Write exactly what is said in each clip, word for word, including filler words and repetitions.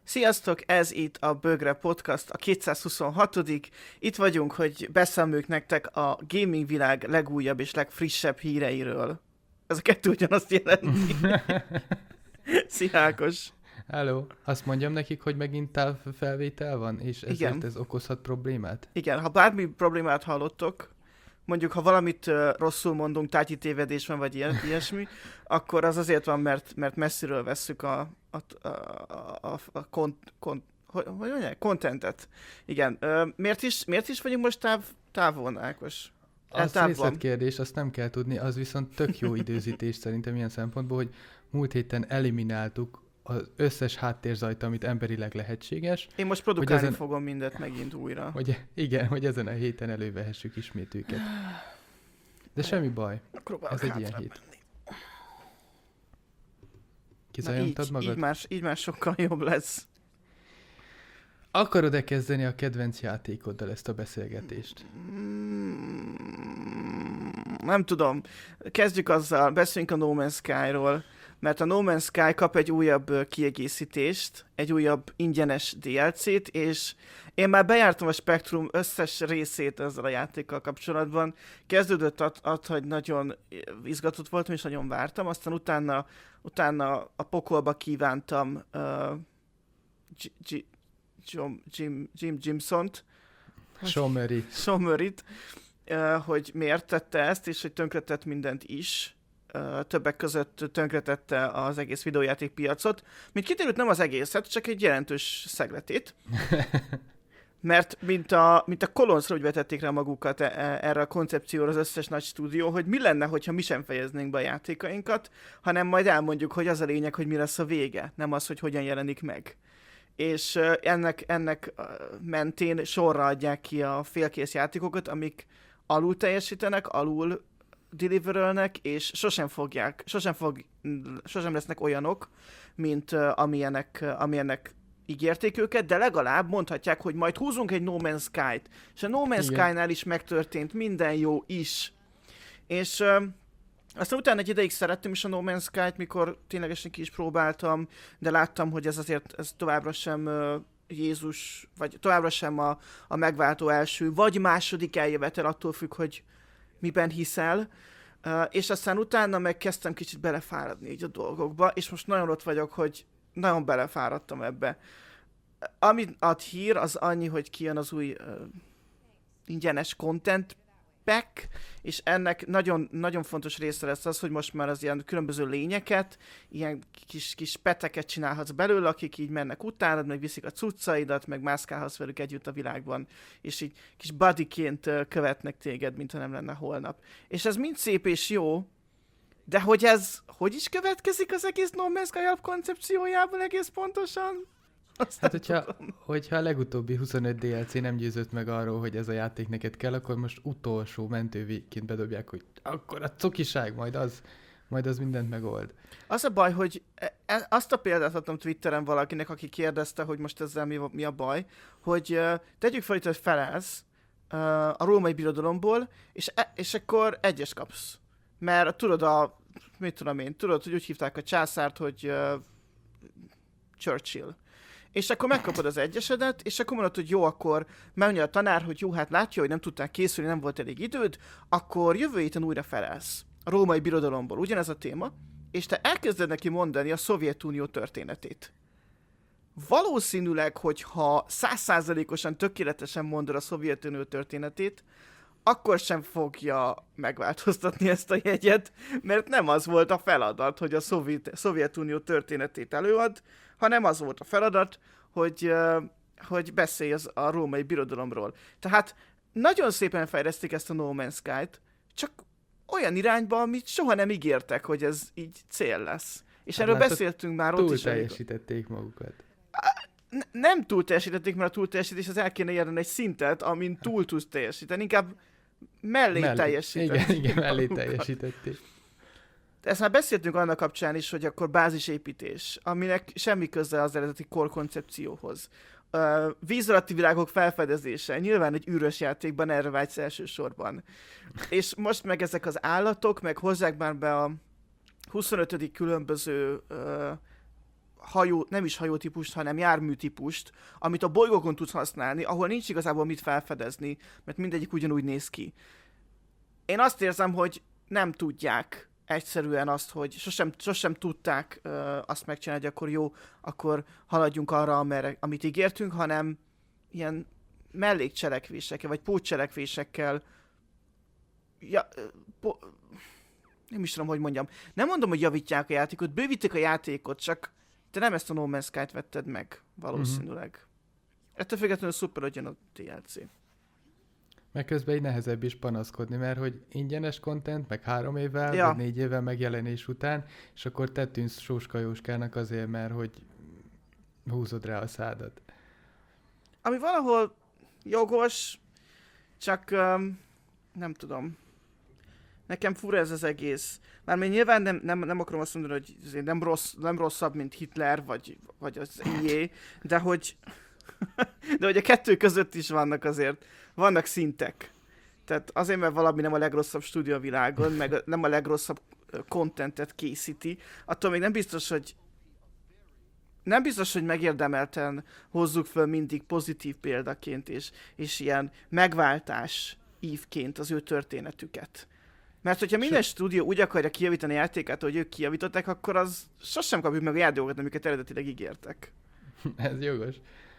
Sziasztok, ez itt a Bögre Podcast, a kétszázhuszonhatodik Itt vagyunk, hogy beszámoljuk nektek a gaming világ legújabb és legfrissebb híreiről. Ez a kettő ugyanazt jelenti. Szia Ákos! Hello. Azt mondjam nekik, hogy megint távfelvétel van, és ezért Igen. ez okozhat problémát? Igen, ha bármi problémát hallottok, mondjuk ha valamit uh, rosszul mondunk, tárgyi tévedés van, vagy ilyen, ilyesmi, akkor az azért van, mert, mert messziről vesszük a, a, a, a, a kont, kont, hogy mondják? Contentet. Igen. Uh, miért, is, miért is vagyunk most táv, távon, Ákos? Az részletkérdés, azt nem kell tudni, az viszont tök jó időzítés szerintem ilyen szempontból, hogy múlt héten elimináltuk az összes háttérzajt, amit emberileg lehetséges. Én most produkálni ezen... fogom mindet megint újra. Hogy, igen, hogy ezen a héten elővehessük ismét őket. De semmi baj, ez egy ilyen hét. Kizajongtad magad? Így már, így már sokkal jobb lesz. Akarod-e kezdeni a kedvenc játékoddal ezt a beszélgetést? Nem tudom. Kezdjük azzal, beszéljünk a No Man's Sky-ról, mert a No Man's Sky kap egy újabb kiegészítést, egy újabb ingyenes dé el cét, és én már bejártam a Spectrum összes részét ezzel a játékkal kapcsolatban. Kezdődött att, hogy nagyon izgatott voltam, és nagyon vártam, aztán utána, utána a pokolba kívántam uh, Jim, Jim, Jim Jimsont, Someri. Somerit, uh, hogy miért tette ezt, és hogy tönkretett mindent is. Uh, többek között tönkretette az egész videójáték piacot. Mint kiderült, nem az egészet, csak egy jelentős szegletét. Mert mint a, mint a kolonszra úgy vetették rá magukat e- erre a koncepcióra az összes nagy stúdió, hogy mi lenne, hogyha mi sem fejeznénk be a játékainkat, hanem majd elmondjuk, hogy az a lényeg, hogy mi lesz a vége, nem az, hogy hogyan jelenik meg. És uh, ennek, ennek uh, mentén sorra adják ki a félkész játékokat, amik alul teljesítenek, alul deliverölnek, és sosem fogják, sosem, fog, sosem lesznek olyanok, mint uh, amilyenek, uh, amilyenek ígérték őket, de legalább mondhatják, hogy majd húzunk egy No Man's Sky-t. És a No Man's Sky-nál is megtörtént minden jó is. És uh, aztán utána egy ideig szerettem is a No Man's Sky-t, mikor ténylegesen ki is próbáltam, de láttam, hogy ez azért ez továbbra sem uh, Jézus, vagy továbbra sem a, a megváltó első, vagy második eljövetel, attól függ, hogy miben hiszel, uh, és aztán utána meg kezdtem kicsit belefáradni így a dolgokba, és most nagyon ott vagyok, hogy nagyon belefáradtam ebbe. Amit ad hír, az annyi, hogy kijön az új uh, ingyenes content pack, és ennek nagyon, nagyon fontos része lesz az, hogy most már az ilyen különböző lényeket, ilyen kis, kis peteket csinálhatsz belőle, akik így mennek utánad, meg viszik a cuccaidat, meg mászkálhatsz velük együtt a világban, és így kis buddyként követnek téged, mintha nem lenne holnap. És ez mind szép és jó, de hogy ez hogy is következik az egész No Man's Sky alapkoncepciójából egész pontosan? Azt hát, hogyha, hogyha a legutóbbi huszonöt dé el cé nem győzött meg arról, hogy ez a játék neked kell, akkor most utolsó mentővégként bedobják, hogy akkor a cukiság, majd az, majd az mindent megold. Az a baj, hogy e- azt a példát adtam Twitteren valakinek, aki kérdezte, hogy most ezzel mi, mi a baj, hogy uh, tegyük fel, hogy felelsz uh, a római birodalomból, és, e- és akkor egyes kapsz. Mert tudod a, mit tudom én, tudod, hogy úgy hívták a császárt, hogy uh, Churchill. És akkor megkapod az egyesedet, és akkor mondod, hogy jó, akkor megmondja a tanár, hogy jó, hát látja, hogy nem tudtál készülni, nem volt elég időd, akkor jövő héten újra felelsz a római birodalomból. Ugyanez a téma, és te elkezded neki mondani a Szovjetunió történetét. Valószínűleg, hogyha száz százalékosan tökéletesen mondod a Szovjetunió történetét, akkor sem fogja megváltoztatni ezt a jegyet, mert nem az volt a feladat, hogy a Szovjet, Szovjetunió történetét előad, hanem az volt a feladat, hogy, uh, hogy beszélj az, a római birodalomról. Tehát nagyon szépen fejlesztik ezt a No Man's Sky-t, csak olyan irányba, amit soha nem ígértek, hogy ez így cél lesz. És hát erről látod, beszéltünk már ott is. Túl teljesítették magukat. N- nem túl teljesítették, mert a túl teljesítés az el kéne érni egy szintet, amin túl tudsz teljesíteni, inkább mellé, mellé teljesítették. Igen, igen, mellé teljesítették. Ezt már beszéltünk annak kapcsán is, hogy akkor bázisépítés, aminek semmi köze az eredeti core koncepcióhoz. Uh, víz alatti világok felfedezése, nyilván egy űrös játékban erre vágysz elsősorban. És most meg ezek az állatok, meg hozzák már be a huszonötödik különböző uh, hajó, nem is hajótípust, hanem járműtípust, amit a bolygókon tudsz használni, ahol nincs igazából mit felfedezni, mert mindegyik ugyanúgy néz ki. Én azt érzem, hogy nem tudják egyszerűen azt, hogy sosem, sosem tudták uh, azt megcsinálni, hogy akkor jó, akkor haladjunk arra, amerre, amit ígértünk, hanem ilyen mellékcselekvésekkel, vagy pótcselekvésekkel ja, po, nem is tudom, hogy mondjam. Nem mondom, hogy javítják a játékot, bővítik a játékot, csak te nem ezt a No Man's Sky-t vetted meg, valószínűleg. Uh-huh. Ettől függetlenül szuper, hogy jön a dé el cé. Meg közben így nehezebb is panaszkodni, mert hogy ingyenes content, meg három évvel, ja. vagy négy évvel megjelenés után, és akkor te tűnsz sóskajóskának azért, mert hogy húzod rá a szádat. Ami valahol jogos, csak um, nem tudom. Nekem fura ez az egész. Mármint nyilván nem, nem, nem akarom azt mondani, hogy nem, rossz, nem rosszabb, mint Hitler, vagy, vagy az i á, de hogy de hogy a kettő között is vannak azért, vannak szintek. Tehát azért, mert valami nem a legrosszabb stúdió a világon, meg nem a legrosszabb contentet készíti, attól még nem biztos, hogy nem biztos, hogy megérdemelten hozzuk föl mindig pozitív példaként, és, és ilyen megváltás ívként az ő történetüket. Mert hogyha minden stúdió úgy akarja kijavítani a játékát, hogy ők kijavították, akkor az sosem kapjuk meg a játékokat, amiket eredetileg ígértek. Ez jogos.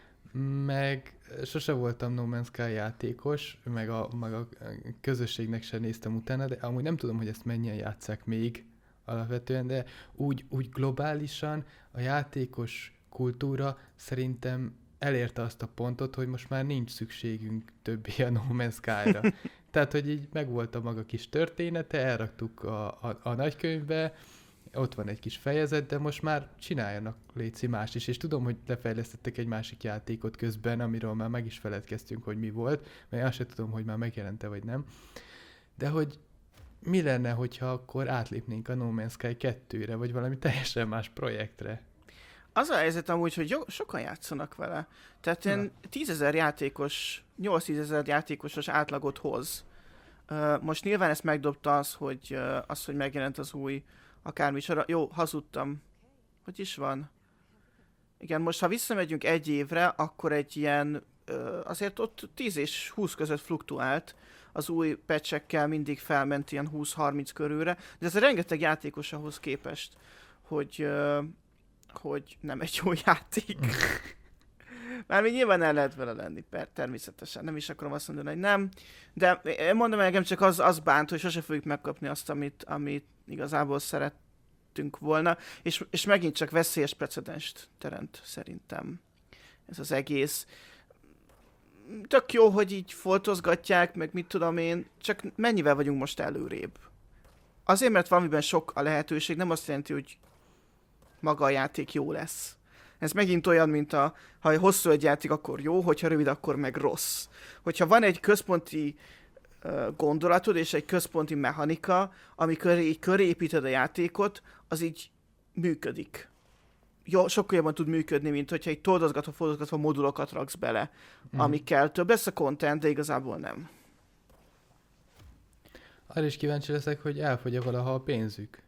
Meg sose voltam No Man's Sky játékos, meg a, meg a közösségnek sem néztem utána, de amúgy nem tudom, hogy ezt mennyien játsszák még alapvetően, de úgy, úgy globálisan a játékos kultúra szerintem elérte azt a pontot, hogy most már nincs szükségünk többé a No Man's Sky-ra. Tehát, hogy így megvolt a maga kis története, elraktuk a, a, a nagykönyvbe, ott van egy kis fejezet, de most már csináljanak léci más is, és tudom, hogy lefejlesztettek egy másik játékot közben, amiről már meg is feledkeztünk, hogy mi volt, mert azt sem tudom, hogy már megjelente vagy nem. De hogy mi lenne, hogyha akkor átlépnénk a No Man's Sky kettőre, vagy valami teljesen más projektre? Az a helyzet amúgy, hogy jó, sokan játszanak vele. Tehát ilyen tízezer játékos, nyolc-tízezer játékosos átlagot hoz. Uh, most nyilván ezt megdobta az, hogy, uh, az, hogy megjelent az új akármi sora. Jó, hazudtam. Hogy is van? Igen, most ha visszamegyünk egy évre, akkor egy ilyen, uh, azért ott tíz és húsz között fluktuált. Az új patchekkel mindig felment ilyen húsz-harminc körülre, de ez a rengeteg játékos ahhoz képest, hogy, uh, hogy nem egy jó játék. Már még nyilván el lehet vele lenni, per, természetesen. Nem is akarom azt mondani, hogy nem. De én mondom, nekem csak az, az bánt, hogy sose fogjuk megkapni azt, amit, amit igazából szerettünk volna. És, és megint csak veszélyes precedenst teremt szerintem ez az egész. Tök jó, hogy így foltozgatják, meg mit tudom én, csak mennyivel vagyunk most előrébb? Azért, mert valamiben sok a lehetőség, nem azt jelenti, hogy maga a játék jó lesz. Ez megint olyan, mint a, ha hosszú egy játék, akkor jó, hogyha rövid, akkor meg rossz. Hogyha van egy központi uh, gondolatod és egy központi mechanika, amikor így köré építed a játékot, az így működik. Jó, sokkal jobban tud működni, mint hogyha egy toldozgatva, fordozgatva modulokat raksz bele, mm. amikkel több lesz a content, de igazából nem. Arra is kíváncsi leszek, hogy elfogy-e valaha a pénzük.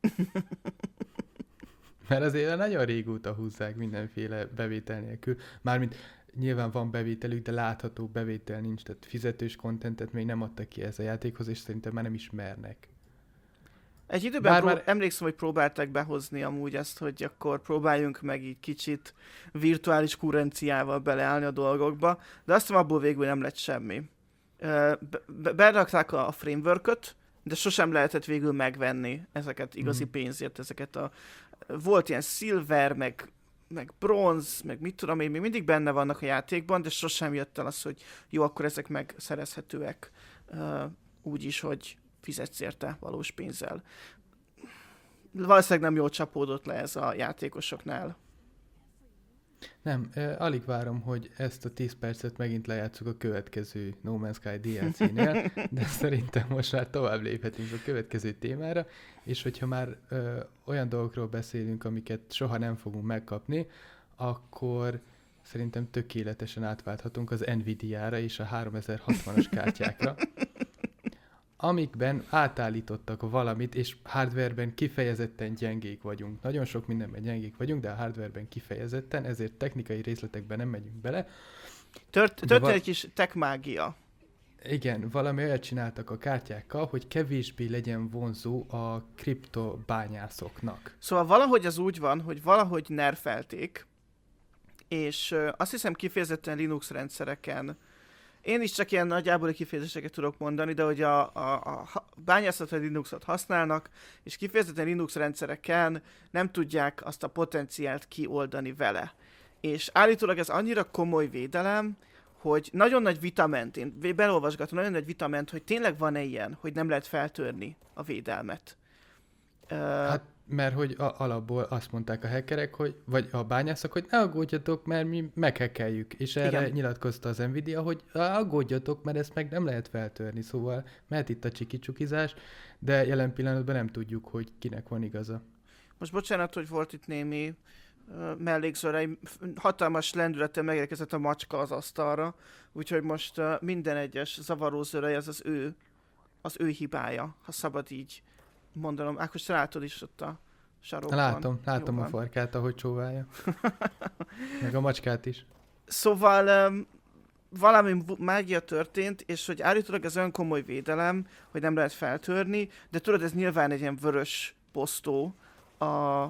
Mert azért nagyon régóta húzzák mindenféle bevétel nélkül. Mármint nyilván van bevételük, de látható bevétel nincs, tehát fizetős kontentet még nem adtak ki ez a játékhoz, és szerintem már nem ismernek. Egy időben Bár prób- már... emlékszem, hogy próbálták behozni amúgy ezt, hogy akkor próbáljunk meg így kicsit virtuális kurenciával beleállni a dolgokba, de azt abból végül nem lett semmi. Be- berakták a frameworköt, de sosem lehetett végül megvenni ezeket igazi mm. pénzért, ezeket a... Volt ilyen silver, meg, meg bronz, meg mit tudom én, még mindig benne vannak a játékban, de sosem jött el az, hogy jó, akkor ezek megszerezhetőek uh, úgy is, hogy fizetsz érte valós pénzzel. Valószínűleg nem jól csapódott le ez a játékosoknál. Nem, eh, alig várom, hogy ezt a tíz percet megint lejátszuk a következő No Man's Sky dé el cé-nél, de szerintem most már tovább léphetünk a következő témára, és hogyha már ö, olyan dolgokról beszélünk, amiket soha nem fogunk megkapni, akkor szerintem tökéletesen átválthatunk az Nvidia-ra és a háromezerhatvanas kártyákra, amikben átállítottak valamit, és hardwareben kifejezetten gyengék vagyunk. Nagyon sok mindenben gyengék vagyunk, de a hardwareben kifejezetten, ezért technikai részletekben nem megyünk bele. Tört, történt val- egy kis tech mágia. Igen, valami olyat csináltak a kártyákkal, hogy kevésbé legyen vonzó a kriptobányászoknak. Szóval valahogy az úgy van, hogy valahogy nerfelték, és uh, azt hiszem kifejezetten Linux rendszereken, én is csak ilyen nagyjából kifejezéseket tudok mondani, de hogy a, a, a bányászatra Linuxot használnak, és kifejezetten Linux rendszereken nem tudják azt a potenciált kioldani vele. És állítólag ez annyira komoly védelem, hogy nagyon nagy vita ment, én belolvasgatom, nagyon nagy vita ment, hogy tényleg van-e ilyen, hogy nem lehet feltörni a védelmet. Hát, mert hogy a, alapból azt mondták a hackerek, hogy, vagy a bányászok, hogy ne aggódjatok, mert mi meghackeljük. És erre igen. nyilatkozta az Nvidia, hogy aggódjatok, mert ezt meg nem lehet feltörni. Szóval mehet itt a csiki-csukizás, de jelen pillanatban nem tudjuk, hogy kinek van igaza. Most bocsánat, hogy volt itt némi mellékzőre, hatalmas lendülettel megérkezett a macska az asztalra, úgyhogy most uh, minden egyes zavarózőre ez az ő, az ő hibája, ha szabad így mondanom. Ákos, te látod is ott a sarokban. Látom, látom a farkát, ahogy csóválja. Meg a macskát is. Szóval um, valami mágia történt, és hogy állítólag ez olyan komoly védelem, hogy nem lehet feltörni, de tudod, ez nyilván egy ilyen vörös posztó a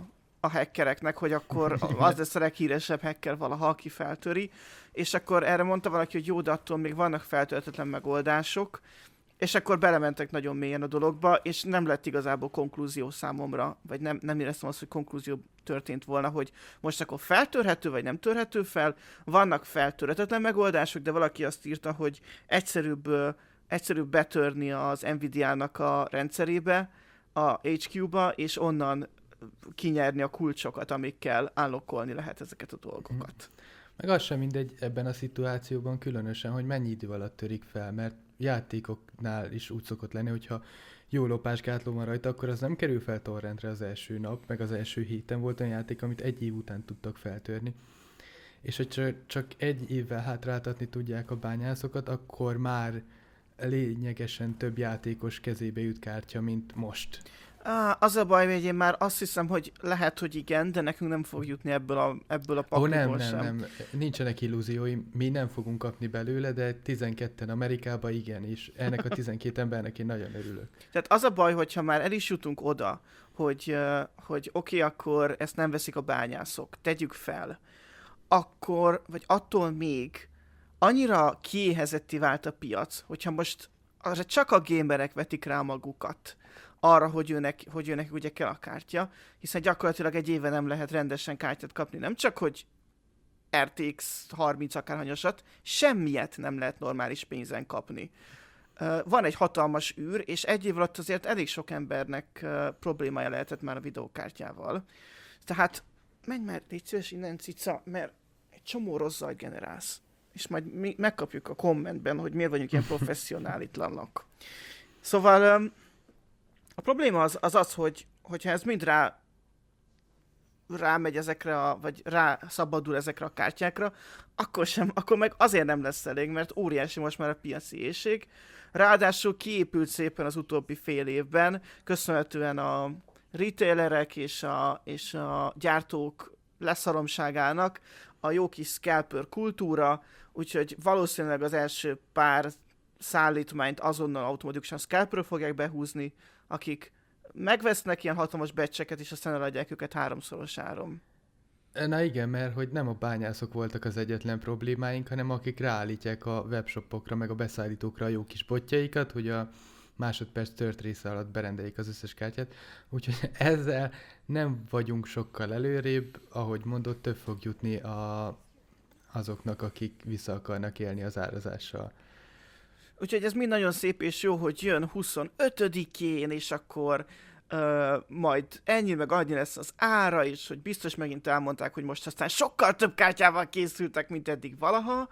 a hackereknek, hogy akkor az lesz a leghíresebb hacker valaha, aki feltöri, és akkor erre mondta valaki, hogy jó, de attól még vannak feltöltetlen megoldások, és akkor belementek nagyon mélyen a dologba, és nem lett igazából konklúzió számomra, vagy nem, nem éreztem azt, hogy konklúzió történt volna, hogy most akkor feltörhető, vagy nem törhető fel, vannak feltörhetetlen megoldások, de valaki azt írta, hogy egyszerűbb, egyszerűbb betörni az Nvidia-nak a rendszerébe, a há kú-ba, és onnan kinyerni a kulcsokat, amikkel unlockolni lehet ezeket a dolgokat. Meg az sem mindegy ebben a szituációban különösen, hogy mennyi idő alatt törik fel, mert játékoknál is úgy szokott lenni, hogyha jó lopásgátló van rajta, akkor az nem kerül fel torrentre az első nap, meg az első héten volt olyan játék, amit egy év után tudtak feltörni. És hogy csak egy évvel hátráltatni tudják a bányászokat, akkor már lényegesen több játékos kezébe jut kártya, mint most. Ah, az a baj, hogy én már azt hiszem, hogy lehet, hogy igen, de nekünk nem fog jutni ebből a, ebből a pakliból oh, nem, sem. nem, nem, nincsenek illúzióim, mi nem fogunk kapni belőle, de tizenketten Amerikában igen, és ennek a tizenkét embernek én nagyon örülök. Tehát az a baj, hogyha már el is jutunk oda, hogy, hogy oké, okay, akkor ezt nem veszik a bányászok, tegyük fel, akkor, vagy attól még annyira kiéhezetté vált a piac, hogyha most arra csak a gamerek vetik rá magukat, arra, hogy őnek, hogy őnek ugye kell a kártya, hiszen gyakorlatilag egy éve nem lehet rendesen kártyát kapni. Nem csak, hogy er té iksz harminc akárhanyasat, semmiet nem lehet normális pénzen kapni. Uh, van egy hatalmas űr, és egy év alatt azért elég sok embernek uh, problémája lehetett már a videókártyával. Tehát menj már, légy szíves innen, cica, mert egy csomó rossz zajt generálsz. És majd mi megkapjuk a kommentben, hogy miért vagyunk ilyen professzionálitlanok. Szóval um, a probléma az az, az hogy, hogyha ez mind rá rámegy ezekre, a, vagy rá szabadul ezekre a kártyákra, akkor sem, akkor meg azért nem lesz elég, mert óriási most már a piaci éhség. Ráadásul kiépült szépen az utóbbi fél évben, köszönhetően a retailerek és a, és a gyártók leszaromságának a jó kis scalper kultúra, úgyhogy valószínűleg az első pár szállítmányt azonnal automatikusan scalperről fogják behúzni, akik megvesznek ilyen hatalmas becseket, és aztán eladják őket háromszoros áron. Na igen, mert hogy nem a bányászok voltak az egyetlen problémáink, hanem akik ráállítják a webshopokra, meg a beszállítókra a jó kis botjaikat, hogy a másodperc tört része alatt berendeljék az összes kártyát. Úgyhogy ezzel nem vagyunk sokkal előrébb, ahogy mondott, több fog jutni a, azoknak, akik vissza akarnak élni az árazással. Úgyhogy ez mind nagyon szép és jó, hogy jön huszonötödikén, és akkor uh, majd ennyi meg annyi lesz az ára, és hogy biztos megint elmondták, hogy most aztán sokkal több kártyával készültek, mint eddig valaha.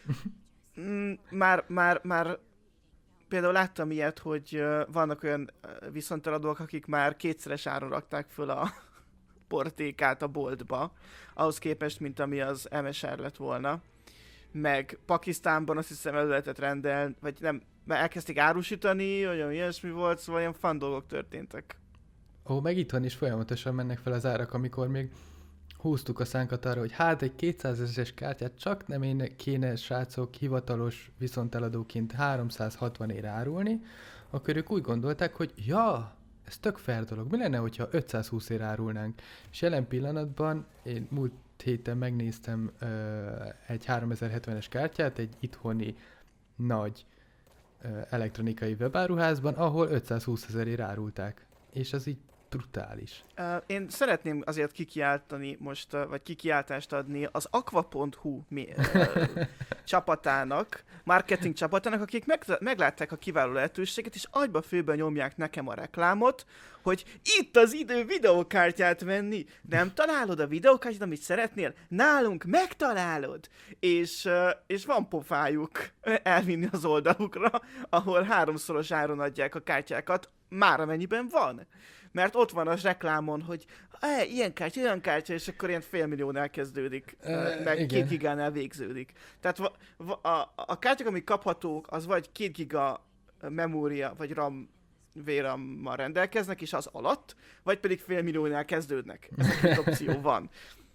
Mm, már, már, már például láttam ilyet, hogy uh, vannak olyan uh, viszonteladók, akik már kétszeres áron rakták föl a portékát a boltba, ahhoz képest, mint ami az em es er lett volna. meg Pakisztánban azt hiszem el lehetett rendelni, vagy nem, mert elkezdték árusítani, olyan ilyesmi volt, szóval ilyen fun dolgok történtek. Ó, meg itthon is folyamatosan mennek fel az árak, amikor még húztuk a szánkat arra, hogy hát egy kétszázezres kártyát csak nem én kéne, srácok, hivatalos viszonteladóként háromszázhatvan ére árulni, akkor ők úgy gondolták, hogy ja, ez tök fair dolog. Mi lenne, hogyha ötszázhúsz ére árulnánk? És jelen pillanatban én múlt héten megnéztem ö, egy háromezer-hetvenes kártyát egy itthoni nagy ö, elektronikai webáruházban, ahol ötszázhúszezerért árulták. És ez így brutális. Uh, én szeretném azért kikiáltani most, uh, vagy kikiáltást adni az aqua pont hu mi, uh, csapatának, marketing csapatának, akik meg, meglátták a kiváló lehetőséget, és agyba főben nyomják nekem a reklámot, hogy itt az idő videókártyát venni. Nem találod a videókártyát, amit szeretnél? Nálunk megtalálod! És, uh, és van pofájuk elvinni az oldalukra, ahol háromszoros áron adják a kártyákat, már amennyiben van. Mert ott van a reklámon, hogy e, ilyen kártya, olyan kártya, és akkor ilyen félmilliónál kezdődik, uh, meg igen. két gigánál végződik. Tehát va, va, a, a kártyák, amik kaphatók, az vagy két giga memória, vagy RAM, vérammal rendelkeznek, és az alatt, vagy pedig félmilliónál kezdődnek. Ez a két opció van.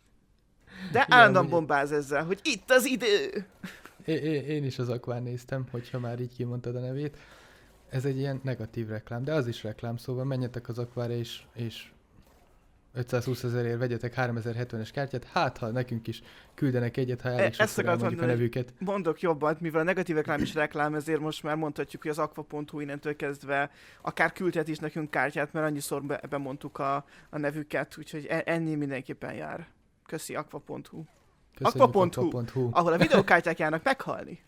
De állandóan ja, bombáz ezzel, hogy itt az idő! Én, én is az Aquán néztem, hogyha már így kimondtad a nevét. Ez egy ilyen negatív reklám, de az is reklám, szóval menjetek az Aquára és, és ötszázhúszezerért vegyetek háromezer-hetvenes kártyát, hát ha nekünk is küldenek egyet, ha elég sokszor elmondjuk a nevüket. Mondok jobban, mivel a negatív reklám is reklám, ezért most már mondhatjuk, hogy az aqua pont hu innentől kezdve akár küldhet is nekünk kártyát, mert annyiszor be, bemondtuk a, a nevüket, úgyhogy ennyi mindenképpen jár. Köszi, aqua pont hu. aqua pont hu, ahol a videókártyák járnak meghalni.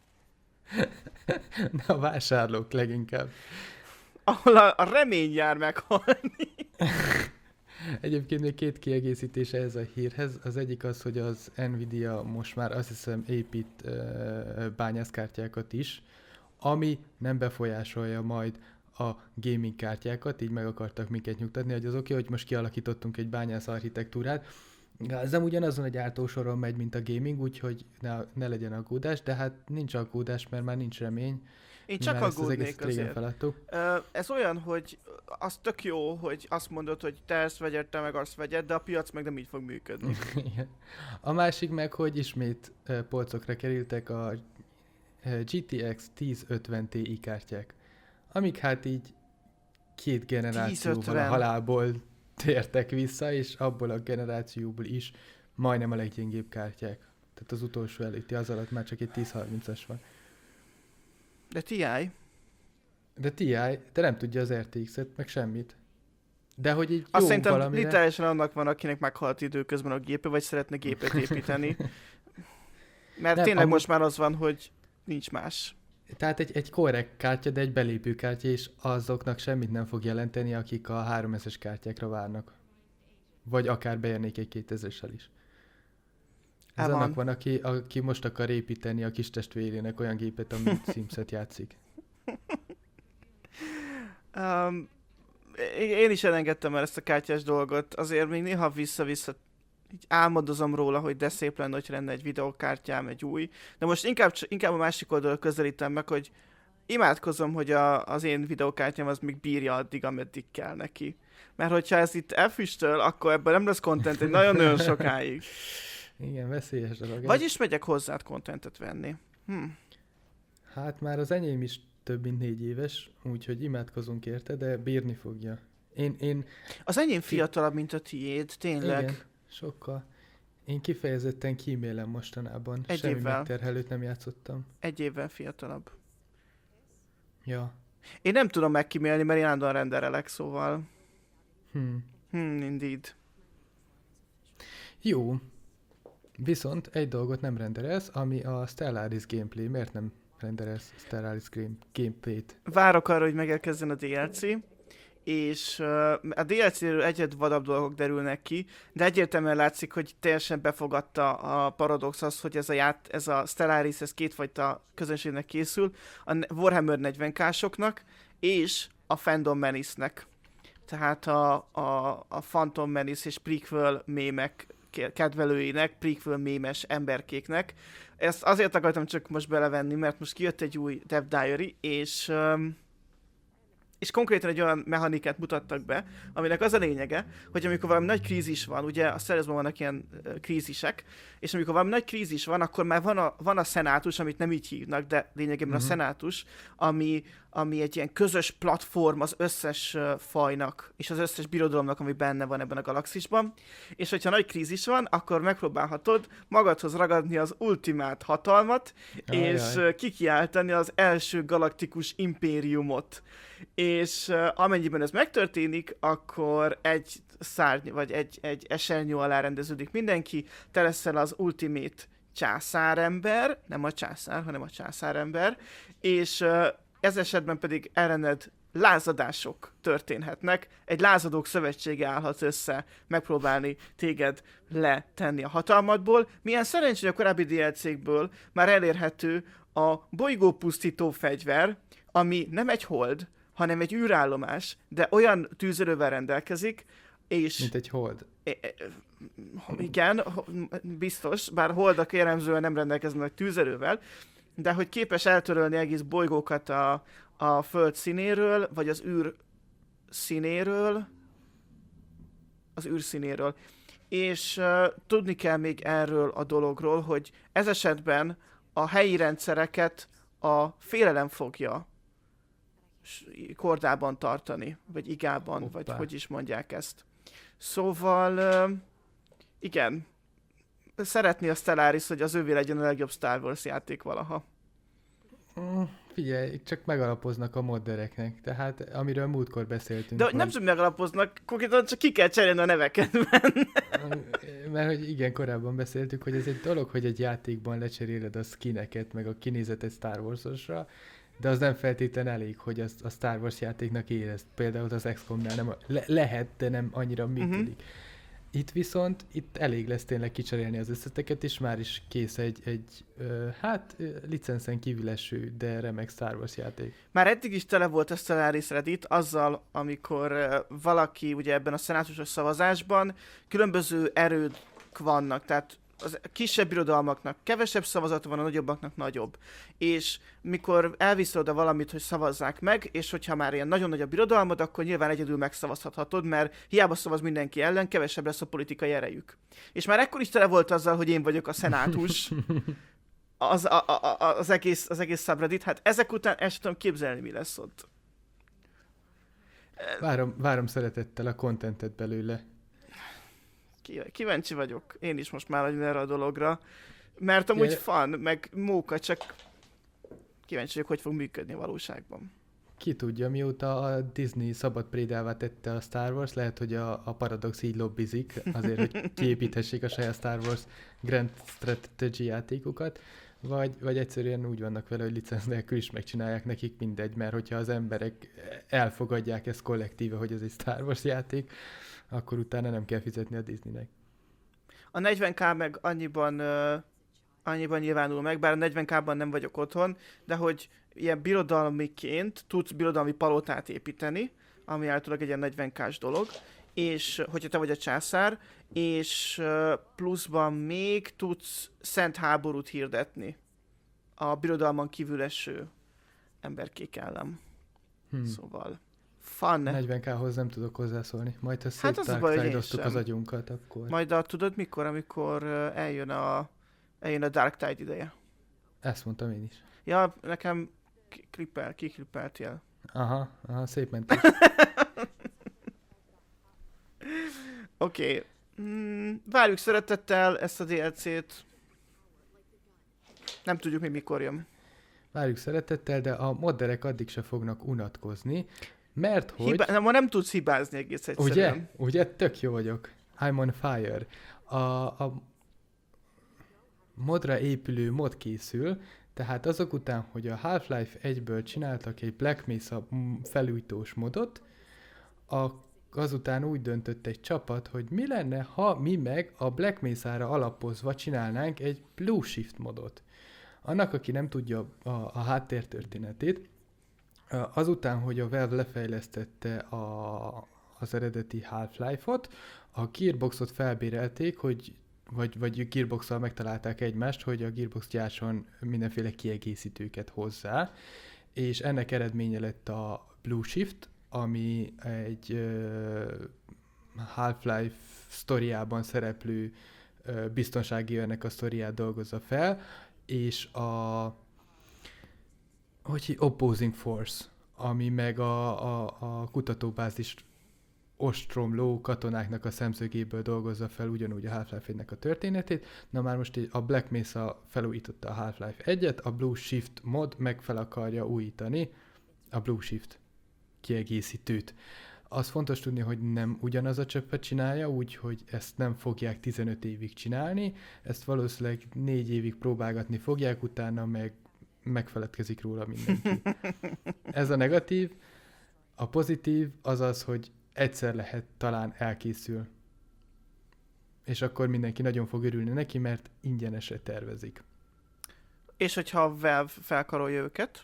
De a vásárlók leginkább. Ahol a, a remény jár meghalni. Egyébként még két kiegészítése ez a hírhez. Az egyik az, hogy az Nvidia most már azt hiszem épít uh, bányászkártyákat is, ami nem befolyásolja majd a gaming kártyákat, így meg akartak minket nyugtatni, hogy az oké, okay, hogy most kialakítottunk egy bányász architektúrát. Ez nem ugyanazon egy gyártósoron megy, mint a gaming, úgyhogy ne, ne legyen aggódás, de hát nincs aggódás, mert már nincs remény. Én csak aggódnék azért. Uh, ez olyan, hogy az tök jó, hogy azt mondod, hogy te ezt vegyed, te meg azt vegyed, de a piac meg nem így fog működni. A másik meg, hogy ismét uh, polcokra kerültek a uh, gé té iksz ezerötven Ti kártyák, amik hát így két generációval a halálból tértek vissza, és abból a generációból is majdnem a leggyengébb kártyák. Tehát az utolsó előtti, az alatt már csak egy tíz harmincas van. De Ti? De Ti, de nem tudja az er té iksz-et, meg semmit. De hogy így azt jó szerintem valamire... literálisan annak van, akinek meghalt időközben a gépe, vagy szeretne gépet építeni. Mert nem, tényleg amúgy... most már az van, hogy nincs más. Tehát egy, egy korrekt kártya, de egy belépő kártya, és azoknak semmit nem fog jelenteni, akik a háromezres kártyákra várnak. Vagy akár bejönnék egy kétezressel is. Ez Há, annak van, van aki, aki most akar építeni a kis testvérének olyan gépet, amit Simset játszik. um, én is elengedtem el ezt a kártyás dolgot. Azért még néha vissza-vissza így álmodozom róla, hogy de szép lenne, hogy lenne egy videókártyám, egy új. De most inkább, inkább a másik oldalra közelítem meg, hogy imádkozom, hogy a, az én videókártyám az még bírja addig, ameddig kell neki. Mert hogyha ez itt elfüstöl, akkor ebből nem lesz content egy nagyon-nagyon sokáig. Igen, veszélyes dolog. Vagyis megyek hozzád contentet venni. Hm. Hát már az enyém is több mint négy éves, úgyhogy imádkozunk érte, de bírni fogja. Én, én... Az enyém fiatalabb, mint a tiéd, tényleg. Igen, sokkal. Én kifejezetten kímélem mostanában. Egy Semmi évvel. megterhelőt nem játszottam. Egy évvel fiatalabb. Ja. Én nem tudom megkímélni, mert én állandóan renderelek, szóval... Hmm. Hmm, indeed. Jó. Viszont egy dolgot nem renderelsz, ami a Stellaris gameplay. Miért nem renderelsz Stellaris gameplayt? Várok arra, hogy megérkezzen a dé el cé, és uh, a dé el céről egyet vadabb dolgok derülnek ki, de egyértelműen látszik, hogy teljesen befogadta a Paradox az, hogy ez a, ját, ez a Stellaris, ez kétfajta közönségnek készül, a Warhammer negyven ká-soknak és a Phantom Menace-nek. Tehát a, a, a Phantom Menace és prequel mémek kedvelőinek, prequel mémes emberkéknek. Ezt azért akartam csak most belevenni, mert most kijött egy új Dev Diary, és... Um, és konkrétan egy olyan mechanikát mutattak be, aminek az a lényege, hogy amikor valami nagy krízis van, ugye a Star Warsban vannak ilyen uh, krízisek, és amikor valami nagy krízis van, akkor már van a, van a szenátus, amit nem így hívnak, de lényegében uh-huh. a szenátus, ami, ami egy ilyen közös platform az összes uh, fajnak, és az összes birodalomnak, ami benne van ebben a galaxisban, és hogyha nagy krízis van, akkor megpróbálhatod magadhoz ragadni az ultimát hatalmat, Ajaj. és uh, kikiáltani az első galaktikus impériumot. És uh, amennyiben ez megtörténik, akkor egy szárny, vagy egy, egy esernyő alá rendeződik mindenki, te leszel az ultimate császárember, nem a császár, hanem a császárember, és uh, ez esetben pedig ellened lázadások történhetnek, egy lázadók szövetsége állhat össze megpróbálni téged letenni a hatalmadból. Milyen szerencsé, a korábbi dé el cé-kből már elérhető a bolygópusztító fegyver, ami nem egy hold, hanem egy űrállomás, de olyan tűzerővel rendelkezik, és... Mint egy hold. Igen, biztos, bár holdak jellemzően nem rendelkeznek tűzerővel, de hogy képes eltörölni egész bolygókat a, a föld színéről, vagy az űr színéről, az űr színéről. És uh, tudni kell még erről a dologról, hogy ez esetben a helyi rendszereket a félelem fogja kordában tartani, vagy igában, Hoppá. vagy hogy is mondják ezt. Szóval, uh, igen, szeretné a Stellaris, hogy az ővé legyen a legjobb Star Wars játék valaha. Mm, figyelj, csak megalapoznak a moddereknek, tehát amiről múltkor beszéltünk. De hogy nem csak megalapoznak, konkrétan csak ki kell cserélni a neveket. Mert hogy igen, korábban beszéltük, hogy ez egy dolog, hogy egy játékban lecseréled a skineket, meg a kinézetet Star Wars-osra, de az nem feltétlen elég, hogy azt a Star Wars játéknak érezt. Például az iksz komnál nem, le- lehet, de nem annyira működik. Uh-huh. Itt viszont, itt elég lesz tényleg kicserélni az összeteket, és már is kész egy, egy ö, hát licenszen kívül eső, de remek Star Wars játék. Már eddig is tele volt a Stellaris Reddit azzal, amikor uh, valaki ugye ebben a szenátusos szavazásban különböző erők vannak, tehát az kisebb birodalmaknak kevesebb szavazata van, a nagyobbaknak nagyobb. És mikor elviszed oda valamit, hogy szavazzák meg, és hogyha már ilyen nagyon nagy a birodalmad, akkor nyilván egyedül megszavazhatod, mert hiába szavaz mindenki ellen, kevesebb lesz a politikai erejük. És már ekkor is tele volt azzal, hogy én vagyok a szenátus, az, a, a, a, az, egész, az egész subreddit. Hát ezek után el sem tudom képzelni, mi lesz ott. Várom, várom szeretettel a contentet belőle. Kíváncsi vagyok. Én is most már nagyon erre a dologra. Mert amúgy fun, meg móka, csak kíváncsi vagyok, hogy fog működni a valóságban. Ki tudja, mióta a Disney szabad prédává tette a Star Wars, lehet, hogy a, a Paradox így lobbizik, azért, hogy kiépíthessék a saját Star Wars Grand Strategy játékokat, vagy, vagy egyszerűen úgy vannak vele, hogy licenc nélkül is megcsinálják nekik, mindegy, mert hogyha az emberek elfogadják ezt kollektíve, hogy ez egy Star Wars játék, akkor utána nem kell fizetni a Disneynek. A negyven ká meg annyiban, uh, annyiban nyilvánul meg, bár a negyven ká-ban nem vagyok otthon, de hogy ilyen birodalmiként tudsz birodalmi palotát építeni, ami általában egy ilyen negyven ká-s dolog, és hogyha te vagy a császár, és uh, pluszban még tudsz szent háborút hirdetni a birodalman kívül eső emberkék ellen. Hmm. Szóval... Fun. negyven ká-hoz nem tudok hozzászólni. Majd ha szép hát Darktide-oztuk az agyunkat, akkor... Majd a, tudod mikor, amikor eljön a, eljön a Darktide ideje? Ezt mondtam én is. Ja, nekem klippel, kiklippeltél. Aha, aha, szép mentés. Oké. Okay. Mm, várjuk szeretettel ezt a dé el cét. Nem tudjuk még mikor jön. Várjuk szeretettel, de a modderek addig se fognak unatkozni. Mert hogy... Hibá... Nem, ma nem tudsz hibázni egész egyszerűen. Ugye? Ugye? Tök jó vagyok. I'm on fire. A, a modra épülő mod készül, tehát azok után, hogy a Half-Life egyből csináltak egy Black Mesa felújtós modot, a, azután úgy döntött egy csapat, hogy mi lenne, ha mi meg a Black Mesa-ra alapozva csinálnánk egy Blue Shift modot. Annak, aki nem tudja a, a háttértörténetét, azután, hogy a Valve lefejlesztette a, az eredeti Half-Life-ot, a Gearboxot felbérelték, hogy vagy, vagy Gearbox-szal megtalálták egymást, hogy a Gearbox gyártson mindenféle kiegészítőket hozzá, és ennek eredménye lett a Blue Shift, ami egy uh, Half-Life sztoriában szereplő uh, biztonsági őrnek a sztoriát dolgozza fel, és a hogy Opposing Force, ami meg a, a, a kutatóbázis ostromló katonáknak a szemszögéből dolgozza fel ugyanúgy a Half-Life egynek a történetét. Na már most a Black Mesa felújította a Half-Life egyet, a Blue Shift mod meg fel akarja újítani a Blue Shift kiegészítőt. Az fontos tudni, hogy nem ugyanaz a csöppet csinálja, úgyhogy ezt nem fogják tizenöt évig csinálni, ezt valószínűleg négy évig próbálgatni fogják, utána meg megfeledkezik róla mindenki. Ez a negatív. A pozitív az az, hogy egyszer lehet talán elkészül. És akkor mindenki nagyon fog örülni neki, mert ingyenesre tervezik. És hogyha a Valve felkarolja őket?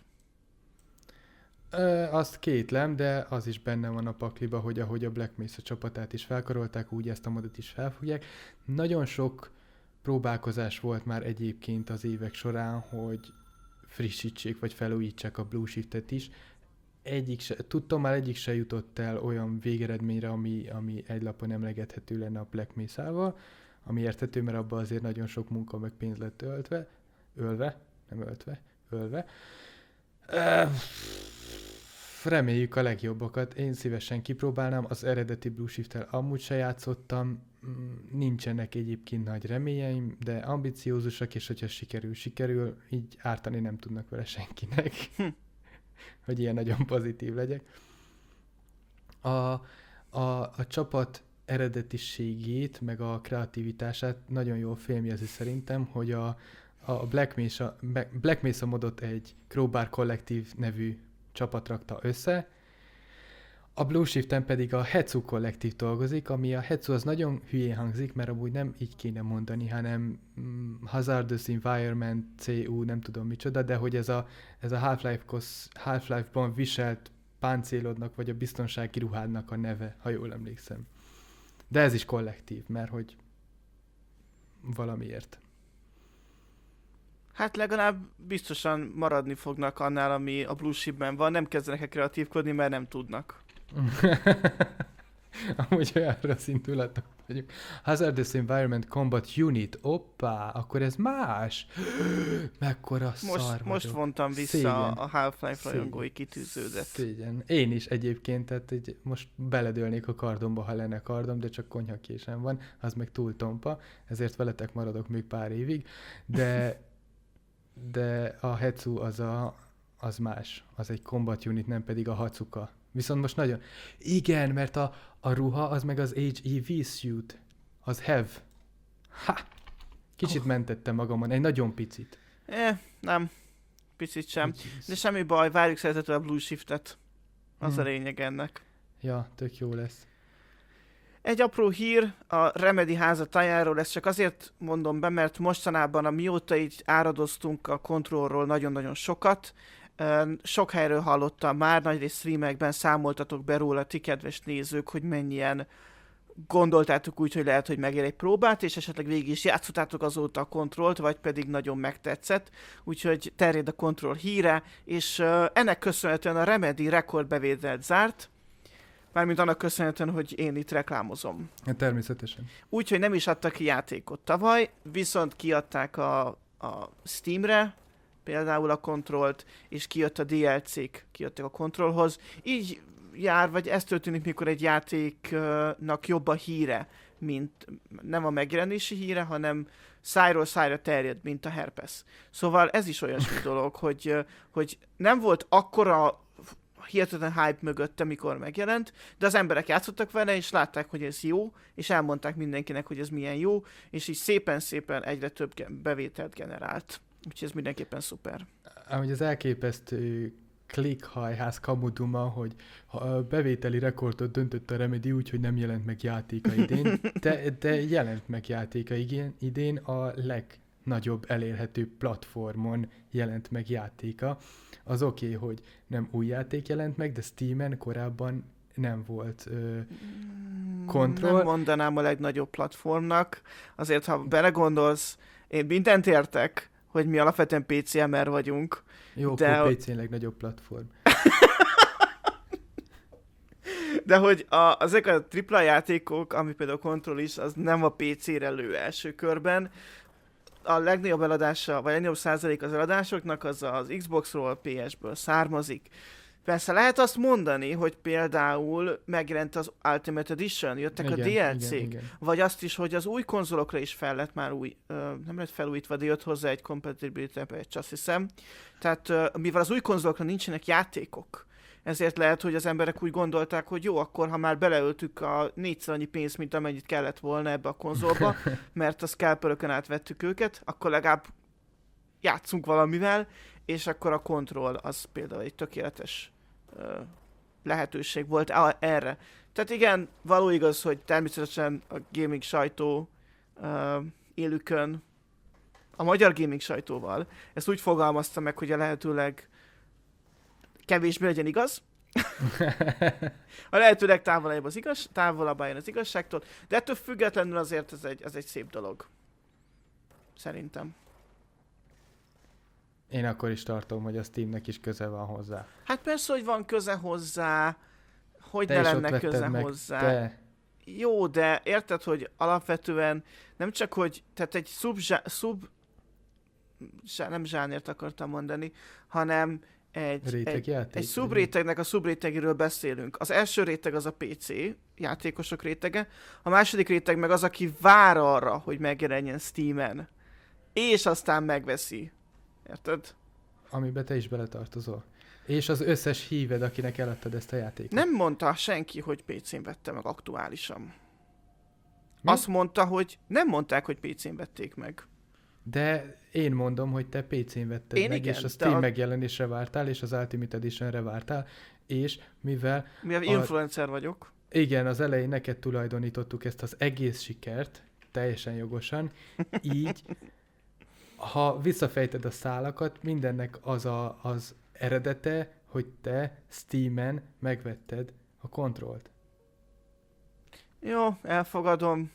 Ö, azt kétlem, de az is benne van a pakliba, hogy ahogy a Black Mesa csapatát is felkarolták, úgy ezt a modot is felfogják. Nagyon sok próbálkozás volt már egyébként az évek során, hogy frissítsék, vagy felújítsák a Blue Shiftet is. Egyik se, tudtam már egyik se jutott el olyan végeredményre, ami, ami egy lapon emlegethető lenne a Black Mesa-val, ami érthető, mert abban azért nagyon sok munka meg pénz lett öltve, ölve, nem öltve, ölve. Uh, reméljük a legjobbakat. Én szívesen kipróbálnám, az eredeti Blue Shift-tel amúgy se játszottam, nincsenek egyébként nagy reményeim, de ambiciózusak, és hogyha sikerül, sikerül, így ártani nem tudnak vele senkinek. Hogy ilyen nagyon pozitív legyek. A, a, a csapat eredetiségét, meg a kreativitását nagyon jól fémjezi szerintem, hogy a, a Black Mesa, Black Mesa modot egy Crowbar Collective nevű csapat rakta össze, a Blue Shiften pedig a Hetsu Collective dolgozik, ami a Hetsu az nagyon hülyén hangzik, mert amúgy nem így kéne mondani, hanem mm, Hazardous Environment, cé u, nem tudom micsoda, de hogy ez a, ez a Half-Life-kos, Half-Life-ban viselt páncélodnak, vagy a biztonsági ruhádnak a neve, ha jól emlékszem. De ez is kollektív, mert hogy valamiért. Hát legalább biztosan maradni fognak annál, ami a Blue Shiftben van, nem kezdenek el kreatívkodni, mert nem tudnak. Amúgy olyanra szintúlatok vagyunk. Hazardous Environment Combat Unit. Oppá, akkor ez más. Mekkora most, szar vagyok. Most vontam vissza Szégyen. A Half-Life rajongói kitűződet. Szégyen. Én is egyébként, tehát egy, most beledőlnék a kardomba, ha lenne kardom, de csak konyhakésem van, az meg túl tompa, ezért veletek maradok még pár évig, de, de a Hetsu az, a, az más. Az egy Combat Unit, nem pedig a Hatsuka. Viszont most nagyon... Igen, mert a, a ruha, az meg az há é vé suit. Az have. Ha! Kicsit oh. mentettem magamon, egy nagyon picit. Eh, nem. Picit sem. De semmi baj, várjuk szeretettel a Blue Shiftet. Az hmm. a lényeg ennek. Ja, tök jó lesz. Egy apró hír a Remedy házatájáról, ezt csak azért mondom be, mert mostanában, amióta így áradoztunk a Controlról nagyon-nagyon sokat, sok helyről hallottam már, nagyrészt streamekben számoltatok be róla, ti kedves nézők, hogy mennyien gondoltátok úgy, hogy lehet, hogy megér egy próbát, és esetleg végig is játszottátok azóta a Controlt, vagy pedig nagyon megtetszett, úgyhogy terjed a Control híre, és ennek köszönhetően a Remedy rekordbevételt zárt, mármint annak köszönhetően, hogy én itt reklámozom. Természetesen. Úgyhogy nem is adtak ki játékot tavaly, viszont kiadták a, a Steamre, például a Controlt, és kijött a dé el cé-k, kijöttek a Controlhoz. Így jár, vagy ez történik, mikor egy játéknak jobb a híre, mint nem a megjelenési híre, hanem szájról szájra terjed, mint a herpes. Szóval ez is olyasmi dolog, hogy, hogy nem volt akkora hihetetlen hype mögötte, mikor megjelent, de az emberek játszottak vele, és látták, hogy ez jó, és elmondták mindenkinek, hogy ez milyen jó, és így szépen-szépen egyre több bevételt generált. Úgyhogy ez mindenképpen szuper. Ahogy az elképesztő klikkhajház kamuduma, hogy a bevételi rekordot döntött a Remedy úgy, hogy nem jelent meg játéka idén, de, de jelent meg játéka idén, a legnagyobb elérhető platformon jelent meg játéka. Az oké, okay, hogy nem új játék jelent meg, de Steamen korábban nem volt ö, Mm, kontroll. Nem mondanám a legnagyobb platformnak. Azért, ha belegondolsz, én mindent értek, hogy mi alapvetően pé cé em er vagyunk. Jó, de... akkor pé cén legnagyobb platform. De hogy a, ezek a tripla játékok, ami például Control is, az nem a pé cére lő első körben. A legnagyobb eladása, vagy a legnagyobb százalék az eladásoknak az az Xboxról, pé es-ből származik. Persze lehet azt mondani, hogy például megjelent az Ultimate Edition, jöttek igen, a dé el cék, igen, igen. Vagy azt is, hogy az új konzolokra is fel lett már új, ö, nem lett felújítva, de jött hozzá egy compatibility patch, azt hiszem. Tehát ö, mivel az új konzolokra nincsenek játékok, ezért lehet, hogy az emberek úgy gondolták, hogy jó, akkor ha már beleöltük a négyszer annyi pénzt, mint amennyit kellett volna ebbe a konzolba, mert a scalperökön átvettük őket, akkor legalább játszunk valamivel, és akkor a Control az például egy tökéletes uh, lehetőség volt erre. Tehát igen, való igaz, hogy természetesen a gaming sajtó uh, élükön, a magyar gaming sajtóval, ezt úgy fogalmazta meg, hogy a lehetőleg kevésbé legyen igaz. A lehetőleg távolabb az igaz, távolabb álljon az igazságtól, de ettől függetlenül azért ez egy, ez egy szép dolog. Szerintem. Én akkor is tartom, hogy a Steamnek is köze van hozzá. Hát persze, hogy van köze hozzá, hogy te ne lenne köze meg, hozzá. Te. Jó, de érted, hogy alapvetően nem csak, hogy tehát egy szub, szub nem zsánért akartam mondani, hanem egy, egy, egy szubrétegnek a szubrétegéről beszélünk. Az első réteg az a pé cé játékosok rétege, a második réteg meg az, aki vár arra, hogy megjelenjen Steamen, és aztán megveszi. Érted? Amiben te is beletartozol. És az összes híved, akinek eladtad ezt a játékot. Nem mondta senki, hogy pé cén vette meg aktuálisan. Mi? Azt mondta, hogy nem mondták, hogy pé cén vették meg. De én mondom, hogy te pé cén vetted én meg, igen, és a Steam a... megjelenésre vártál, és az Ultimate Editionre vártál, és mivel... Mivel a... influencer vagyok. Igen, az elején neked tulajdonítottuk ezt az egész sikert, teljesen jogosan, így, ha visszafejted a szálakat, mindennek az a, az eredete, hogy te Steamen megvetted a Controlt. Jó, elfogadom.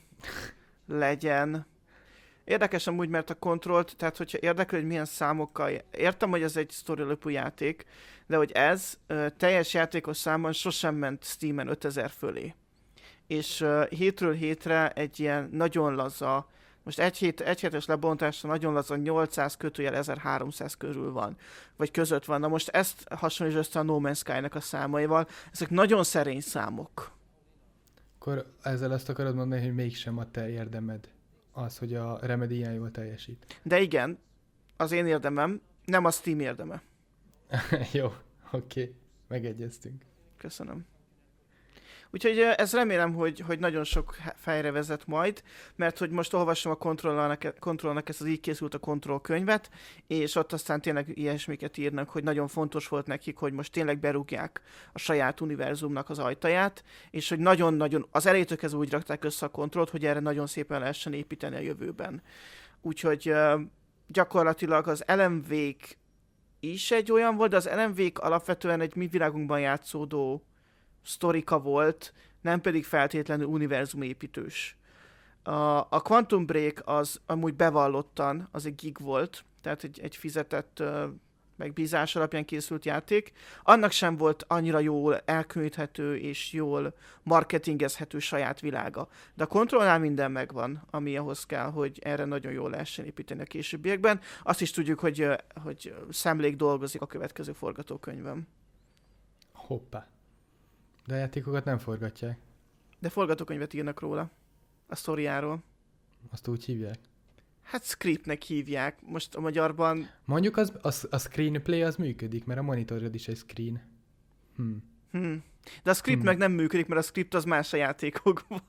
Legyen. Érdekes amúgy, mert a Controlt, tehát hogyha érdekel, hogy milyen számokkal... Értem, hogy ez egy sztori alapú játék, de hogy ez uh, teljes játékos számban sosem ment Steamen ötezer fölé. És uh, hétről hétre egy ilyen nagyon laza, most egy, hét, egy hétes lebontásra nagyon laza nyolcszáz kötőjel ezerháromszáz körül van, vagy között van. Na most ezt hasonlítsd össze a No Man's Sky-nak a számaival. Ezek nagyon szerény számok. Akkor ezzel azt akarod mondani, hogy mégsem a te érdemed az, hogy a Remedy ilyen jól teljesít. De igen, az én érdemem, nem a Steam érdeme. Jó, oké, okay. Megegyeztünk. Köszönöm. Úgyhogy ez remélem, hogy, hogy nagyon sok fejre vezet majd, mert hogy most olvasom a Controlnak, Controlnak ezt az így készült a Control könyvet, és ott aztán tényleg ilyesmiket írnak, hogy nagyon fontos volt nekik, hogy most tényleg berúgják a saját univerzumnak az ajtaját, és hogy nagyon-nagyon, az elejétől kezdve úgy rakták össze a Controlt, hogy erre nagyon szépen lehessen építeni a jövőben. Úgyhogy gyakorlatilag az el em vé-k is egy olyan volt, de az el em vé-k alapvetően egy mi világunkban játszódó sztorika volt, nem pedig feltétlenül univerzumépítős. A, a Quantum Break az amúgy bevallottan, az egy gig volt, tehát egy, egy fizetett uh, megbízás alapján készült játék. Annak sem volt annyira jól elkülöníthető és jól marketingezhető saját világa. De a Controlnál minden megvan, ami ahhoz kell, hogy erre nagyon jól lehessen építeni a későbbiekben. Azt is tudjuk, hogy, hogy Sam dolgozik a következő forgatókönyvön. Hoppá. De a játékokat nem forgatják. De forgatókönyvet írnak róla. A sztoriáról. Azt úgy hívják? Hát scriptnek hívják. Most a magyarban... Mondjuk az, az, a screenplay az működik, mert a monitorod is egy screen. Hm. Hm. De a script hm. meg nem működik, mert a script az más a játékokban.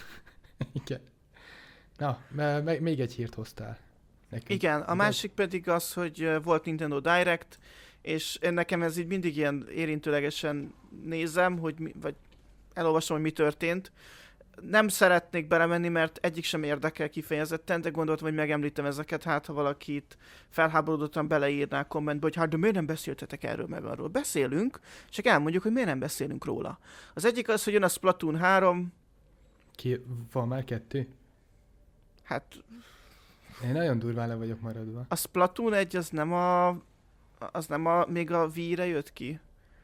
Igen. Na, m- még egy hírt hoztál. Nekünk. Igen, a másik pedig az, hogy volt Nintendo Direct, és nekem ez így mindig ilyen érintőlegesen nézem, hogy mi, vagy elolvasom, hogy mi történt. nem szeretnék belemenni, mert egyik sem érdekel kifejezetten, de gondoltam, hogy megemlítem ezeket, hát ha valakit felháborodottan beleírná a kommentbe, hogy hát de miért nem beszéltetek erről meg arról. Beszélünk, csak elmondjuk, hogy miért nem beszélünk róla. Az egyik az, hogy jön a Splatoon három. Ki, van már kettő? Hát... Én nagyon durván le vagyok maradva. A Splatoon egy az nem a... az nem a... még a Wii-re jött ki?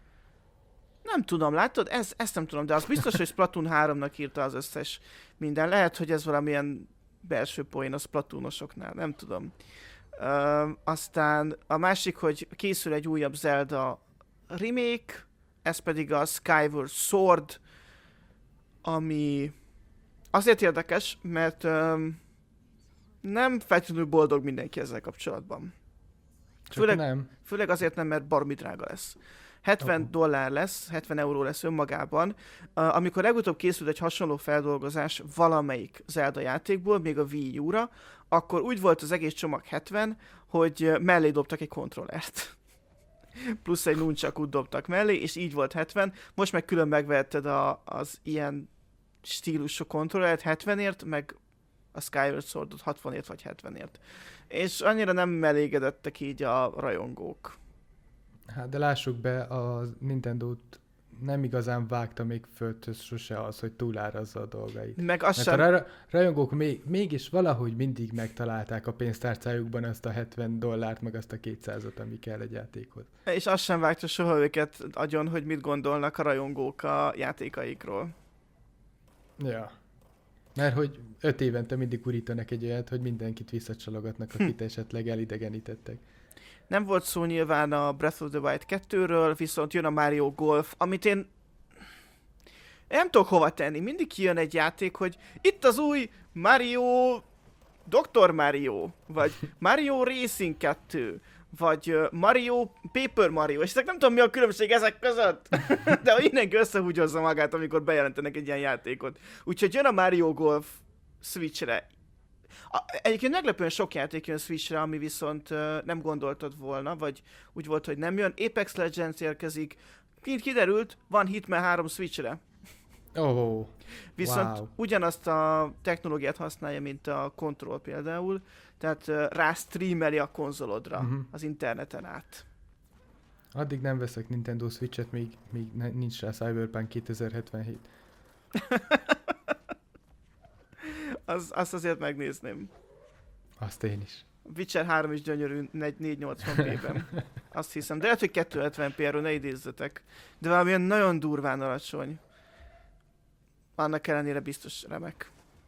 Nem tudom, látod? Ez, ezt nem tudom, de az biztos, hogy Splatoon háromnak írta az összes minden. Lehet, hogy ez valamilyen belső poén a Splatoonosoknál, nem tudom. Ö, aztán a másik, hogy készül egy újabb Zelda remake, ez pedig a Skyward Sword, ami azért érdekes, mert ö, nem feltétlenül boldog mindenki ezzel kapcsolatban. Főleg, nem. főleg azért nem, mert baromi drága lesz. hetven uh-huh. dollár lesz, hetven euró lesz önmagában. Uh, amikor legutóbb készült egy hasonló feldolgozás valamelyik Zelda játékból, még a Wii U-ra, akkor úgy volt az egész csomag hetven, hogy mellé dobtak egy kontrollert. Plusz egy nunchakut dobtak mellé, és így volt hetven. Most meg külön megvehetted a, az ilyen stílusú kontrollert hetvenért, meg a Skyward Swordot hatvanért vagy hetvenért. És annyira nem elégedettek így a rajongók. Hát de lássuk be, a Nintendo-t nem igazán vágta még földhöz sose az, hogy túlárazza a dolgait. Meg az Mert sem... a ra- rajongók még, mégis valahogy mindig megtalálták a pénztárcájukban azt a hetven dollárt, meg azt a kétszázat, ami kell egy játékhoz. És azt sem vágta soha őket agyon, hogy mit gondolnak a rajongók a játékaikról. Ja. Mert hogy öt évente mindig urítanak egy olyat, hogy mindenkit visszacsalogatnak, akit esetleg elidegenítettek. Nem volt szó nyilván a Breath of the Wild kettőről, viszont jön a Mario Golf, amit én nem tudok hova tenni. Mindig kijön egy játék, hogy itt az új Mario, doktor Mario, vagy Mario Racing kettő, vagy Mario, Paper Mario, és nem tudom mi a különbség ezek között, de hogy mindenki összehúgyozza magát, amikor bejelentenek egy ilyen játékot. Úgyhogy jön a Mario Golf Switchre. A, egyébként meglepően sok játék jön Switchre, ami viszont uh, nem gondoltad volna, vagy úgy volt, hogy nem jön. Apex Legends érkezik. Kint kiderült, van Hitman három Switchre. Oh, viszont wow. ugyanazt a technológiát használja, mint a Control például, tehát uh, rástreameli a konzolodra uh-huh. az interneten át. Addig nem veszek Nintendo Switchet, még, még nincs rá Cyberpunk kétezer-hetvenhét. Az, azt azért megnézném. Azt én is. Witcher három is gyönyörű négyszáznyolcvan pé-ben. Azt hiszem. De lehet, hogy kétszázhetven pé-ről ne idézzetek. De valamilyen nagyon durván alacsony. Annak ellenére biztos remek.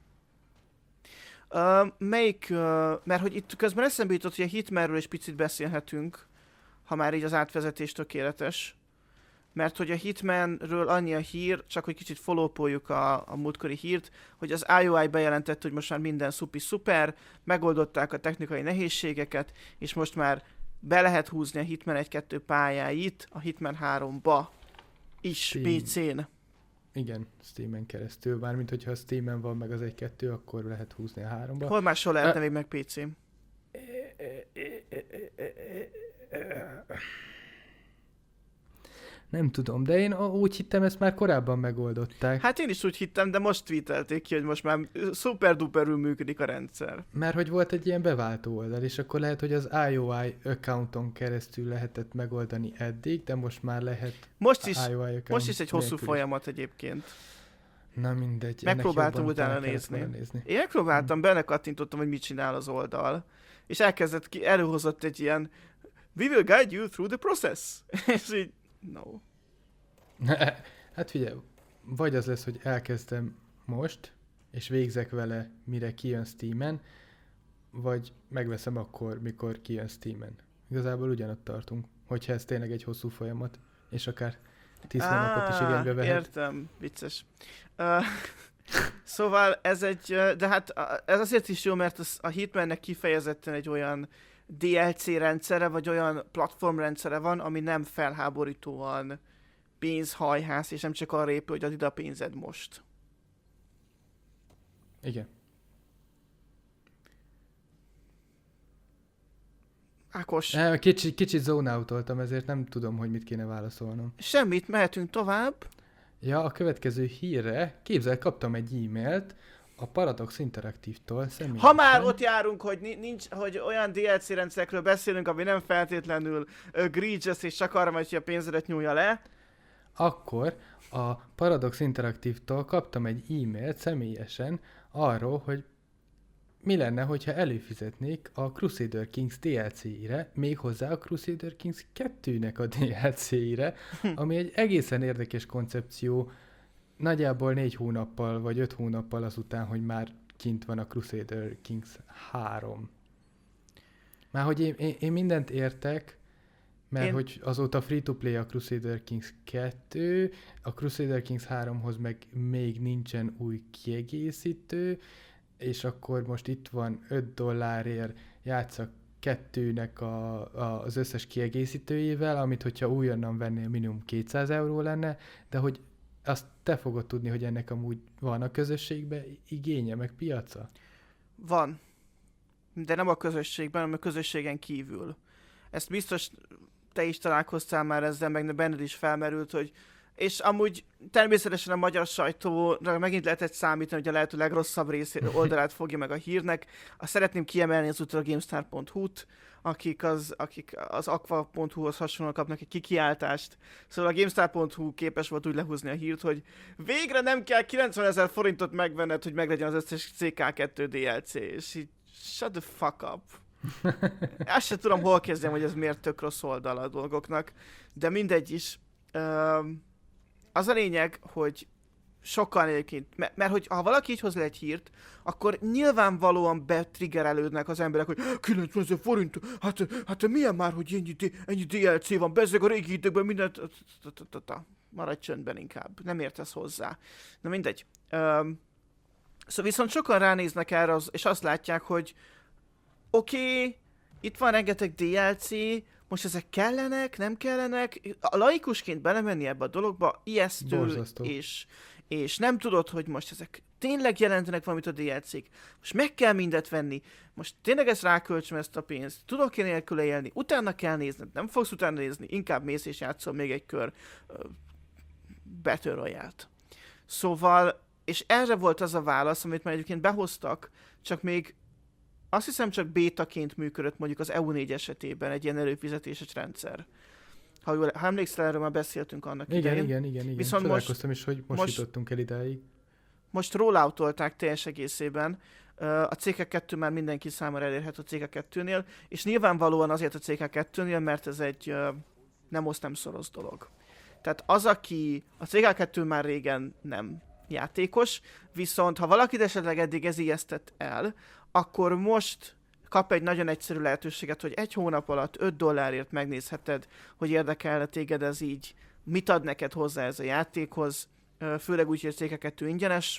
Uh, melyik, uh, mert hogy itt közben eszembe jutott, hogy a Hitmanről is picit beszélhetünk, ha már így az átvezetés tökéletes. Mert hogy a Hitmanről annyi a hír, csak hogy kicsit followpoljuk a, a múltkori hírt, hogy az i o i bejelentett, hogy most már minden szupi szuper, megoldották a technikai nehézségeket, és most már be lehet húzni a Hitman egy kettő pályáit a Hitman háromba is Steam. pé cén. Igen, Steamen keresztül. Mármint, hogyha a Steamen van meg az egy kettő, akkor lehet húzni a háromba. Hol máshol lehetne még meg pé cén? Nem tudom, de én úgy hittem, ezt már korábban megoldották. Hát én is úgy hittem, de most tweetelték ki, hogy most már szuper-duperül működik a rendszer. Mert hogy volt egy ilyen beváltó oldal, és akkor lehet, hogy az i o i accounton keresztül lehetett megoldani eddig, de most már lehet most is, i o i most is egy hosszú folyamat egyébként. Na mindegy. Megpróbáltam utána nézni. nézni. Én megpróbáltam, hmm. belekattintottam, hogy mit csinál az oldal. És elkezdett ki, előhozott egy ilyen We will guide you through the process. És így, no. Hát figyelj, vagy az lesz, hogy elkezdem most, és végzek vele, mire kijön Steamen, vagy megveszem akkor, mikor kijön Steamen. Igazából ugyanott tartunk, hogyha ez tényleg egy hosszú folyamat, és akár tíz hónapot is igénybe vehet. Értem, vicces. Uh, szóval ez egy, de hát ez azért is jó, mert az, a Hitmannek kifejezetten egy olyan dé el cé rendszere, vagy olyan platformrendszere van, ami nem felháborítóan pénzhajház, és nem csak arra épül, hogy ad ide a pénzed most. Igen. Ákos. Kicsit, kicsit zone-outoltam, ezért nem tudom, hogy mit kéne válaszolnom. Semmit, mehetünk tovább. Ja, a következő hírre, képzel, kaptam egy e-mailt a Paradox Interactive-tól személyesen. Ha már ott járunk, hogy, nincs, hogy olyan dé el cé rendszerekről beszélünk, ami nem feltétlenül egregious, és csak arra megy, hogy a pénzedet nyúlja le. Akkor a Paradox Interactive-tól kaptam egy e-mailt személyesen arról, hogy mi lenne, hogyha előfizetnék a Crusader Kings dé el cé-ire, méghozzá a Crusader Kings kettőnek a dé el cé-ire, ami egy egészen érdekes koncepció, nagyjából négy hónappal vagy öt hónappal azután, hogy már kint van a Crusader Kings három. Már hogy én, én, én mindent értek, mert én... hogy azóta free-to-play a Crusader Kings kettő, a Crusader Kings háromhoz meg még nincsen új kiegészítő, és akkor most itt van öt dollárért játszak kettőnek a, a, az összes kiegészítőjével, amit hogyha újonnan vennél minimum kétszáz euró lenne, de hogy azt te fogod tudni, hogy ennek amúgy van a közösségben igénye, meg piaca? Van. De nem a közösségben, hanem a közösségen kívül. Ezt biztos te is találkoztál már ezzel, meg benned is felmerült, hogy és amúgy természetesen a magyar sajtóra megint lehetett számítani, hogy a lehető legrosszabb rész oldalát fogja meg a hírnek. Azt szeretném kiemelni azúttal a GameStar pont hu-t, akik az, akik az aqua pont hu-hoz hasonlóan kapnak egy kikiáltást. Szóval a GameStar pont hu képes volt úgy lehúzni a hírt, hogy végre nem kell kilencvenezer forintot megvenned, hogy meglegyen az összes cé ká kettő dé el cé, és így shut the fuck up. Azt sem tudom, hol kezdjem, hogy ez miért tök rossz oldal a dolgoknak, de mindegy is. Um, Az a lényeg, hogy sokan egyébként, mert, mert hogy ha valaki így hoz le egy hírt, akkor nyilvánvalóan betriggerelődnek az emberek, hogy kilencvenezer forint, hát, hát milyen már, hogy ennyi, ennyi dé el cé van, bezzeg a régi időkben mindent, maradj csöndben inkább, nem értesz hozzá. Na mindegy. Um, szóval viszont sokan ránéznek erre, és azt látják, hogy oké, okay, itt van rengeteg dé el cé, most ezek kellenek, nem kellenek? A laikusként belemenni ebbe a dologba ijesztő, és, és nem tudod, hogy most ezek tényleg jelentenek valamit a dé el cék. Most meg kell mindet venni. Most tényleg ezt ráköltsem ezt a pénzt. Tudok én nélküle élni? Utána kell nézned. Nem fogsz utána nézni. Inkább mész és játszol még egy kör uh, Battle Royale-t. Szóval, és erre volt az a válasz, amit már egyébként behoztak, csak még azt hiszem csak bétaként működött mondjuk az E U négy esetében egy ilyen előfizetéses rendszer. Ha, jól, ha emlékszel, erről már beszéltünk annak igen, idején. Igen, igen, igen. Viszont Csodálkoztam is, hogy most, most jutottunk el idáig. Most rolloutolták teljes egészében. A cé ká kettő már mindenki számára elérhető a cé ká kettőnél, és nyilvánvalóan azért a cé ká kettőnél, mert ez egy nem oszt nem szoros dolog. Tehát az, aki a cé ká kettő már régen nem játékos, viszont ha valakit esetleg eddig ez ijesztett el, akkor most kap egy nagyon egyszerű lehetőséget, hogy egy hónap alatt öt dollárért megnézheted, hogy érdekel téged ez így, mit ad neked hozzá ez a játékhoz, főleg úgy, hogy a cé ká kettő ingyenes.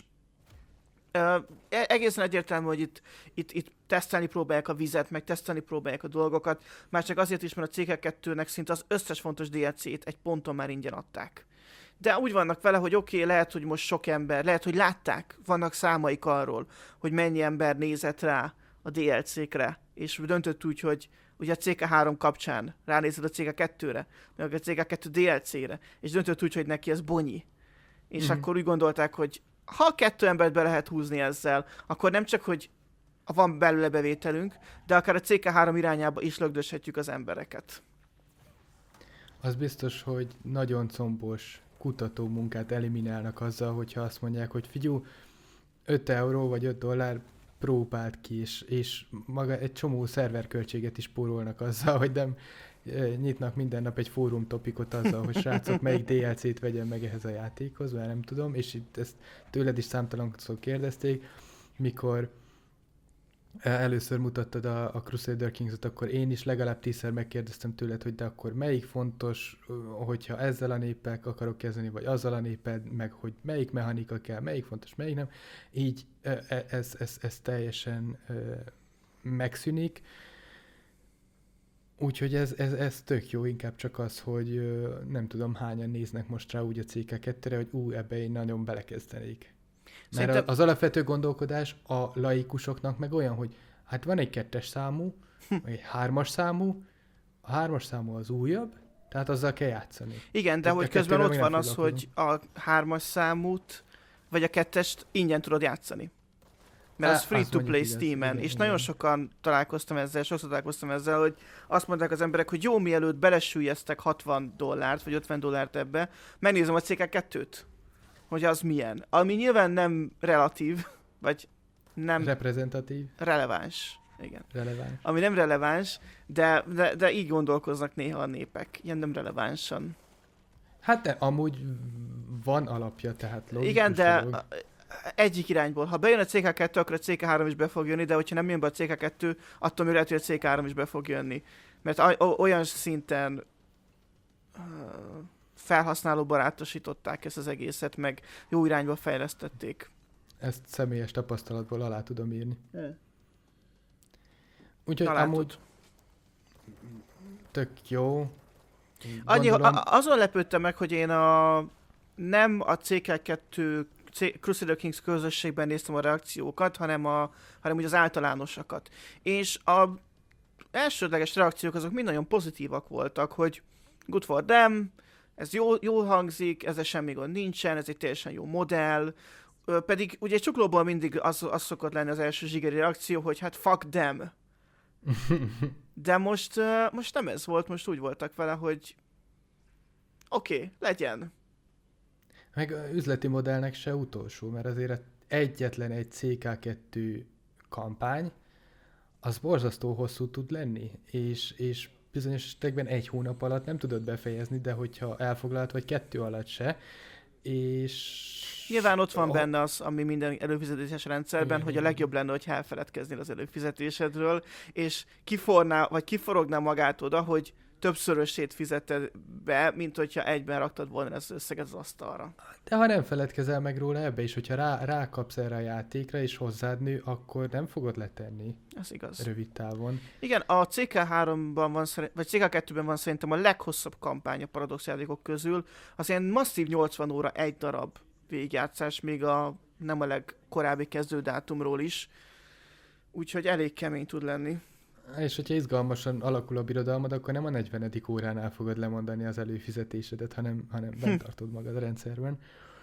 Egészen egyértelmű, hogy itt, itt, itt tesztelni próbálják a vizet, meg tesztelni próbálják a dolgokat, már csak azért is, mert a cé ká kettőnek szinte az összes fontos dé el cét egy ponton már ingyen adták. De úgy vannak vele, hogy oké, okay, lehet, hogy most sok ember, lehet, hogy látták, vannak számaik arról, hogy mennyi ember nézett rá a dé el cékre, és döntött úgy, hogy ugye a cé ká három kapcsán ránézett a cé ká kettőre, meg a cé ká kettő dé el cére, és döntött úgy, hogy neki ez bonyi. És mm-hmm. akkor úgy gondolták, hogy ha kettő embert be lehet húzni ezzel, akkor nem csak, hogy van belőle bevételünk, de akár a cé ká három irányába is lögdöshetjük az embereket. Az biztos, hogy nagyon combos kutató munkát eliminálnak azzal, hogyha azt mondják, hogy figyú, öt euró vagy öt dollár próbált ki, és, és maga egy csomó szerverköltséget is spórolnak azzal, hogy nem e, nyitnak minden nap egy fórum topikot azzal, hogy srácok, melyik dé el cét vegyen meg ehhez a játékhoz, mert nem tudom, és itt ezt tőled is számtalanszor kérdezték, mikor először mutattad a, a Crusader Kings-ot, akkor én is legalább tízszer megkérdeztem tőled, hogy de akkor melyik fontos, hogyha ezzel a néppel akarok kezdeni, vagy azzal a néppel, meg hogy melyik mechanika kell, melyik fontos, melyik nem. Így ez, ez, ez teljesen megszűnik. Úgyhogy ez, ez, ez tök jó, inkább csak az, hogy nem tudom hányan néznek most rá úgy a cé ká kettőre, hogy ú, ebbe én nagyon belekezdenék. Mert Szerintem... az alapvető gondolkodás a laikusoknak meg olyan, hogy hát van egy kettes számú, vagy egy hármas számú, a hármas számú az újabb, Tehát azzal kell játszani. Igen, de A hogy közben kettővel ott még van nem az, hogy a hármas számút, vagy a kettest ingyen tudod játszani. Mert Á, az free-to-play Steam-en, igen, és igen. nagyon sokan találkoztam ezzel, sokszor találkoztam ezzel, hogy azt mondták az emberek, hogy jó, mielőtt belesüllyeztek hatvan dollárt, vagy ötven dollárt ebbe, megnézem a cé ká kettőt, hogy az milyen. Ami nyilván nem relatív, vagy nem Reprezentatív, releváns. Igen. releváns. Ami nem releváns, de, de, de így gondolkoznak néha a népek, ilyen nem relevánsan. Hát de amúgy van alapja, tehát logikus Igen, de dolog. egyik irányból. Ha bejön a cé ká kettő, akkor a cé ká három is be fog jönni, de hogyha nem jön be a cé ká kettő, attól még lehet, hogy a cé ká három is be fog jönni. Mert a- olyan szinten uh, felhasználó barátosították ezt az egészet, meg jó irányba fejlesztették. Ezt személyes tapasztalatból alá tudom írni. Hmm. Úgyhogy Na, látod. amúgy tök jó. Annyi, Gondolom, a- azon lepődtem meg, hogy én a nem a cé ká kettő C- Crusader Kings közösségben néztem a reakciókat, hanem, a, hanem úgy az általánosakat. És a elsődleges reakciók azok mind nagyon pozitívak voltak, hogy good for them, ez jó, jól hangzik, ezzel semmi gond nincsen, ez egy teljesen jó modell, Ö, pedig ugye csuklóból mindig az, az szokott lenni az első zsigeri reakció, hogy hát fuck them. De most, ö, most nem ez volt, most úgy voltak vele, hogy oké, okay, legyen. meg a üzleti modellnek se utolsó, mert azért egyetlen egy cé ká kettő kampány, az borzasztó hosszú tud lenni, és, és bizonyos esetekben egy hónap alatt nem tudod befejezni, de hogyha elfoglalt, vagy kettő alatt se, és... Nyilván ott van a- benne az, ami minden előfizetéses rendszerben, Igen, hogy a igen. legjobb lenne, hogy elfeledkeznél az előfizetésedről, és kiforná, vagy kiforogná magát oda, hogy többszörösét fizetted be, mint hogyha egyben raktad volna ezt az összeget az asztalra. De ha nem feledkezel meg róla ebbe is, hogyha rá, rákapsz erre a játékra, és hozzád nő, akkor nem fogod letenni Ez igaz. rövid távon. Igen, a cé ká háromban van, szerint, vagy cé ká kettőben van szerintem a leghosszabb kampány a Paradox játékok közül. Az ilyen masszív nyolcvan óra egy darab végigjátszás, még a nem a legkorábbi kezdődátumról is. Úgyhogy elég kemény tud lenni. És hogyha izgalmasan alakul a birodalmad, akkor nem a negyvenedik óránál fogod lemondani az előfizetésedet, hanem, hanem bent tartod magad a rendszerben.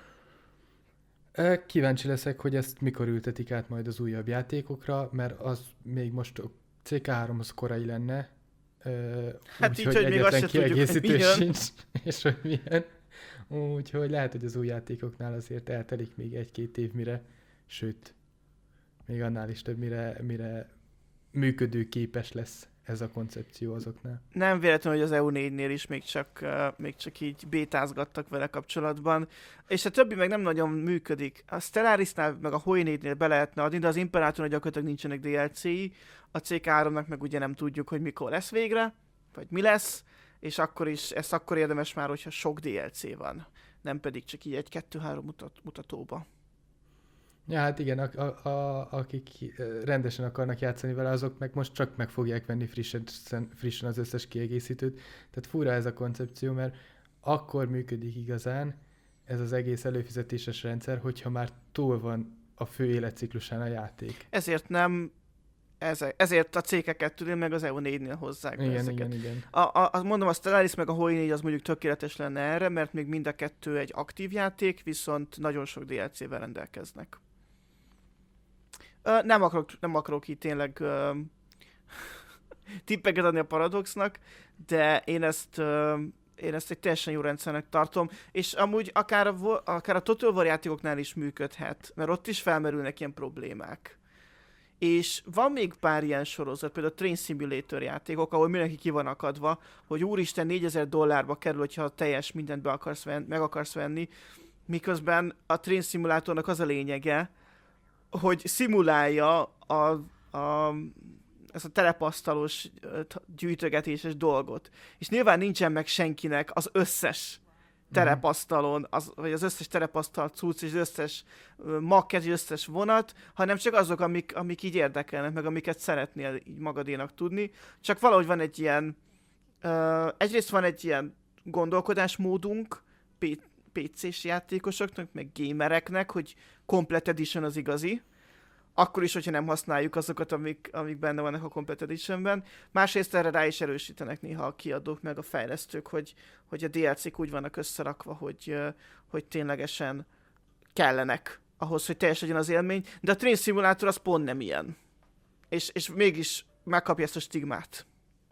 Ö, Kíváncsi leszek, hogy ezt mikor ültetik át majd az újabb játékokra, mert az még most a cé ká háromhoz korai lenne. Ö, Hát úgy, így, hogy még azt egyetlen se tudjuk, hogy kiegészítő milyen. sincs, és hogy milyen. Úgyhogy lehet, hogy az új játékoknál azért eltelik még egy-két év, mire, sőt, még annál is több, mire, mire működőképes lesz ez a koncepció azoknál. Nem véletlen, hogy az E U négynél is még csak, uh, még csak így bétázgattak vele kapcsolatban, és a többi meg nem nagyon működik. A Stellarisnál meg a Hoi négynél be lehetne adni, de az Imperatornak gyakorlatilag nincsenek dé el cé-i, a cé ká háromnak meg ugye nem tudjuk, hogy mikor lesz végre, vagy mi lesz, és akkor is, ezt akkor érdemes már, hogyha sok dé el cé van, nem pedig csak így egy-kettő-három mutat, mutatóba. Ja, hát igen, a, a, a, akik rendesen akarnak játszani vele, azok meg most csak meg fogják venni frissen, frissen az összes kiegészítőt. Tehát fura ez a koncepció, mert akkor működik igazán ez az egész előfizetéses rendszer, hogyha már túl van a fő életciklusán a játék. Ezért nem, eze, ezért a cé ká kettőnél meg az E U négynél hozzák be Igen, ezeket. igen, igen. A, a, a, mondom, a Stellaris meg a Hoi négy az mondjuk tökéletes lenne erre, mert még mind a kettő egy aktív játék, viszont nagyon sok dé el cé-vel rendelkeznek. Ö, nem, akarok, nem akarok itt tényleg ö, tippeket adni a Paradoxnak, de én ezt, ö, én ezt egy teljesen jó rendszernek tartom, és amúgy akár a, akár a Total War játékoknál is működhet, mert ott is felmerülnek ilyen problémák. És van még pár ilyen sorozat, például a Train Simulator játékok, ahol mindenki ki van akadva, hogy úristen négyezer dollárba kerül, hogyha teljes mindent be akarsz venni, meg akarsz venni, miközben a Train Simulatornak az a lényege, hogy szimulálja a, a, ezt a telepasztalos gyűjtögetéses dolgot. És nyilván nincsen meg senkinek az összes terepasztalon, az, vagy az összes terepasztal cucc, és az összes uh, makket, és az összes vonat, hanem csak azok, amik, amik így érdekelnek, meg amiket szeretnél így magadénak tudni. Csak valahogy van egy ilyen, uh, egyrészt van egy ilyen gondolkodásmódunk pé cés játékosoknak, meg gamereknek, hogy Complete Edition az igazi, akkor is, hogyha nem használjuk azokat, amik, amik benne vannak a Complete Editionben. Másrészt erre rá is erősítenek néha a kiadók, meg a fejlesztők, hogy, hogy a dé el cék úgy vannak összerakva, hogy, hogy ténylegesen kellenek ahhoz, hogy teljes legyen az élmény, de a Train Simulator az pont nem ilyen. És, és mégis megkapja ezt a stigmát.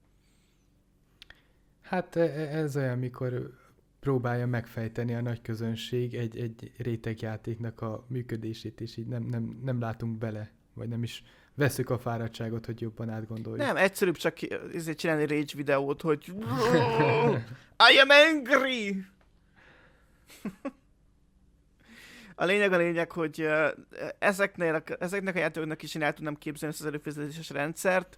Hát ez olyan, mikor próbálja megfejteni a nagy közönség egy, egy rétegjátéknak a működését, és így nem, nem, nem látunk bele, vagy nem is veszük a fáradtságot, hogy jobban átgondoljuk. Nem, egyszerűbb csak ezért csinálni rage videót, hogy I am angry! A lényeg a lényeg, hogy ezeknél a, ezeknek a játékoknak is én el tudnám képzelni ezt az előfizetéses rendszert,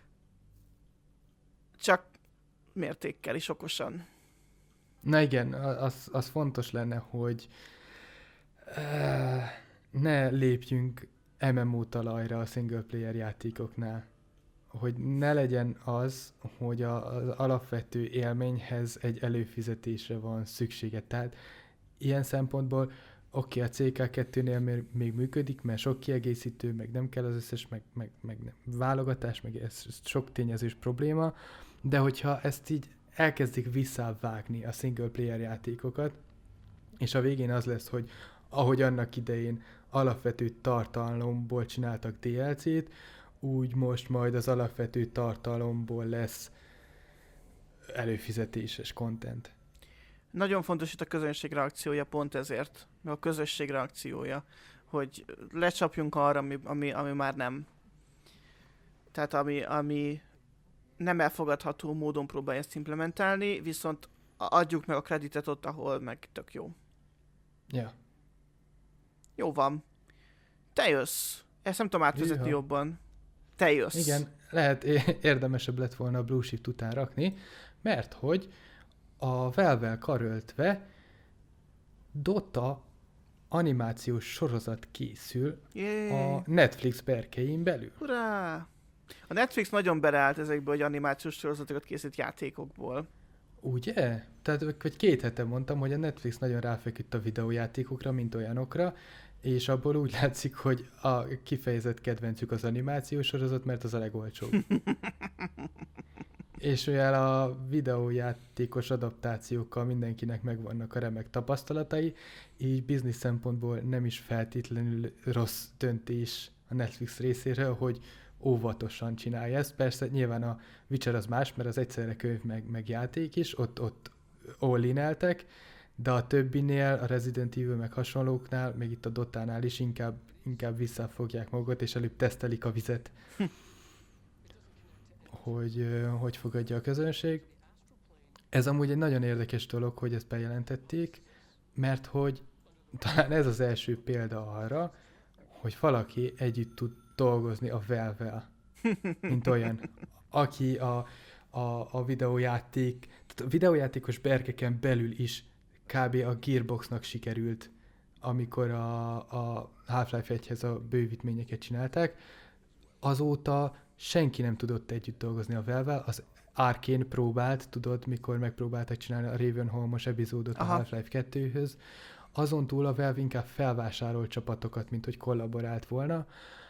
csak mértékkel is okosan. Na igen, az, az fontos lenne, hogy uh, ne lépjünk em em o talajra a single player játékoknál. Hogy ne legyen az, hogy a, az alapvető élményhez egy előfizetésre van szüksége. Tehát ilyen szempontból oké, okay, a cé ká kettőnél még, még működik, mert sok kiegészítő, meg nem kell az összes, meg, meg, meg nem. válogatás, meg ez sok tényezős probléma, de hogyha ezt így elkezdik visszavágni a single player játékokat, és a végén az lesz, hogy ahogy annak idején alapvető tartalomból csináltak dé el cét, úgy most majd az alapvető tartalomból lesz előfizetéses content. Nagyon fontos itt a közönség reakciója pont ezért, a közösség reakciója, hogy lecsapjunk arra, ami, ami, ami már nem. Tehát ami, ami nem elfogadható módon próbálja ezt implementálni, viszont adjuk meg a kreditet ott, ahol meg tök jó. Ja. Jó van. Te jössz. Ezt nem tudom átvezetni Júha. jobban. Te jössz. Igen, lehet érdemesebb lett volna a Blue Shift után rakni, mert hogy a Valve-vel karöltve Dota animációs sorozat készül Yay. a Netflix berkein belül. Hurrá! A Netflix nagyon beleállt ezekből, hogy animációs sorozatokat készít játékokból. Ugye? Tehát vagy két hete mondtam, hogy a Netflix nagyon ráfeküdt a videójátékokra, mint olyanokra, és abból úgy látszik, hogy a kifejezett kedvencük az animációs sorozat, mert az a legolcsóbb. És olyan a videójátékos adaptációkkal mindenkinek megvannak a remek tapasztalatai, így biznisz szempontból nem is feltétlenül rossz döntés a Netflix részéről, hogy óvatosan csinálja ezt. Persze nyilván a Witcher az más, mert az egyszerre könyv meg, meg játék is, ott, ott all-in-eltek, de a többinél, a Resident Evil meg hasonlóknál, még itt a Dotánál is inkább, inkább visszafogják magukat, és előbb tesztelik a vizet, hogy hogy fogadja a közönség. Ez amúgy egy nagyon érdekes dolog, hogy ezt bejelentették, mert hogy talán ez az első példa arra, hogy valaki együtt tud dolgozni a Valve-vel, mint olyan, aki a, a, a videójáték, tehát a videójátékos berkeken belül is kb. A Gearboxnak sikerült, amikor a, a Half-Life egyhez a bővítményeket csinálták. Azóta senki nem tudott együtt dolgozni a Valve-vel, az Arkane próbált, tudod, mikor megpróbáltak csinálni a Ravenholm-os epizódot Aha. a Half-Life kettőhöz. Azon túl a Valve inkább felvásárolt csapatokat, mint hogy kollaborált volna.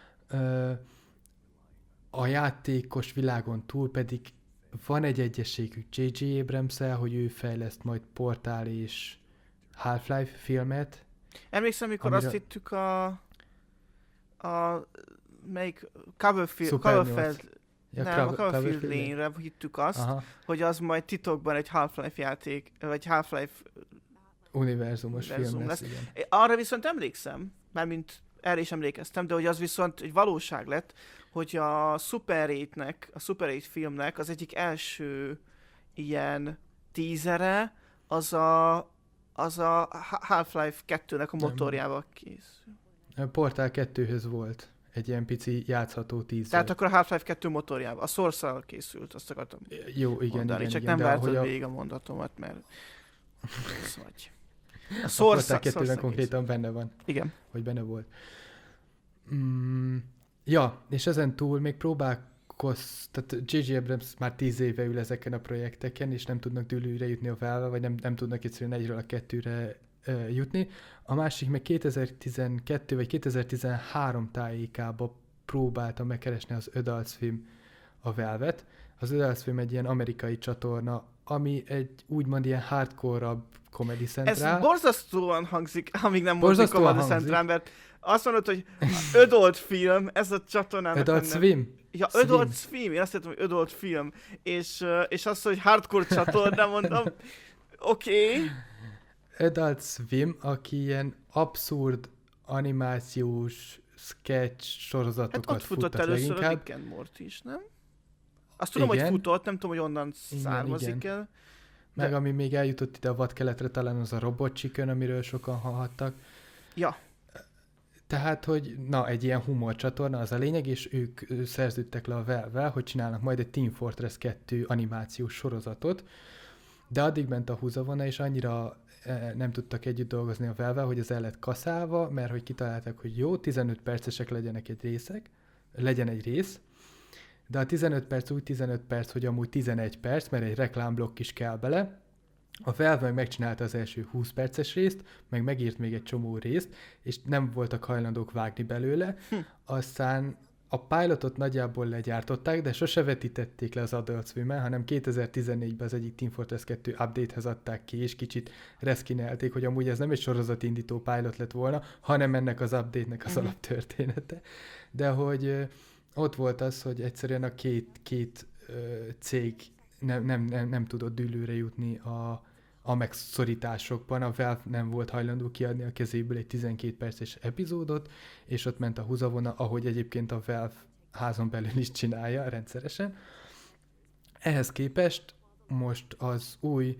A játékos világon túl pedig van egy egyességük jé jé Abrams-el, hogy ő fejleszt majd Portal és Half-Life filmet. Emlékszem, amikor amire... azt hittük a... a melyik Coverfield, Coverfield, ja, nem, Cover, a Coverfield lényre hittük azt, Aha. hogy az majd titokban egy Half-Life játék, vagy Half-Life univerzumos univerzum film lesz. lesz. Igen. Arra viszont emlékszem, mármint erre is emlékeztem, de hogy az viszont egy valóság lett, hogy a Super hétnek, a Super hét filmnek az egyik első ilyen tízere, az a, az a Half-Life kettőnek a motorjával készül. A Portal kettőhöz volt egy ilyen pici játszható tízer. Tehát akkor a Half-Life kettő motorjával, a Source-szal készült, azt akartam Jó, igen, mondani. igen, Csak igen, nem vártad a... végig a mondatomat, mert ez vagy. A Source kettőben konkrétan benne van. Igen. Hogy benne volt. Mm, ja, és ezen túl még próbálkoz, tehát jé jé Abrams már tíz éve ül ezeken a projekteken, és nem tudnak dűlőre jutni a Valve, vagy nem, nem tudnak egyszerűen egyről a kettőre ö, jutni. A másik meg kétezer-tizenkettő vagy kétezer-tizenhárom tájékába próbáltam megkeresni az Adult Swim a Valve-et. Az Adult Swim egy ilyen amerikai csatorna, ami egy úgymond ilyen hardcore-abb Comedy Central. Ez borzasztóan hangzik, amíg nem mondjuk Borzasztóan Comedy hangzik. Central, mert azt mondod, hogy Adult Film, ez a csatornának Adult a neve. Swim? Ja, Swim. Adult Swim, én azt hittem, hogy Adult Film, és, uh, és azt, hogy hardcore csatorna, mondom, oké. Okay. Adult Swim, aki ilyen abszurd animációs sketch sorozatokat Hát ott futott futtat először leginkább. a Rick and Morty is, nem? Azt tudom, Igen. hogy futott, nem tudom, hogy onnan Igen, származik igen. el. Meg De- ami még eljutott ide a vadkeletre, talán az a Robot Chicken, amiről sokan hallhattak. Ja, Tehát, hogy na, egy ilyen humor csatorna az a lényeg, és ők ö, szerződtek le a Valve-vel, hogy csinálnak majd egy Team Fortress kettő animációs sorozatot, de addig ment a húzavona, és annyira eh, nem tudtak együtt dolgozni a Valve-vel, hogy ez el lett kaszálva, mert hogy kitalálták, hogy jó, tizenöt percesek legyenek egy részek, legyen egy rész, de a tizenöt perc úgy tizenöt perc, hogy amúgy tizenegy perc, mert egy reklámblokk is kell bele. A Valve meg megcsinálta az első húsz perces részt, meg megírt még egy csomó részt, és nem voltak hajlandók vágni belőle. Hm. Aztán a pilotot nagyjából legyártották, de sose vetítették le az Adult Swim-en, hanem kétezer-tizennégyben az egyik Team Fortress kettő update-hez adták ki, és kicsit reszkinelték, hogy amúgy ez nem egy sorozatindító pilot lett volna, hanem ennek az update-nek az Mhm. alaptörténete. De hogy ö, ott volt az, hogy egyszerűen a két, két ö, cég nem, nem, nem, nem tudott dűlőre jutni a, a megszorításokban. A Valve nem volt hajlandó kiadni a kezéből egy tizenkét perces epizódot, és ott ment a húzavona, ahogy egyébként a Valve házon belül is csinálja rendszeresen. Ehhez képest most az új,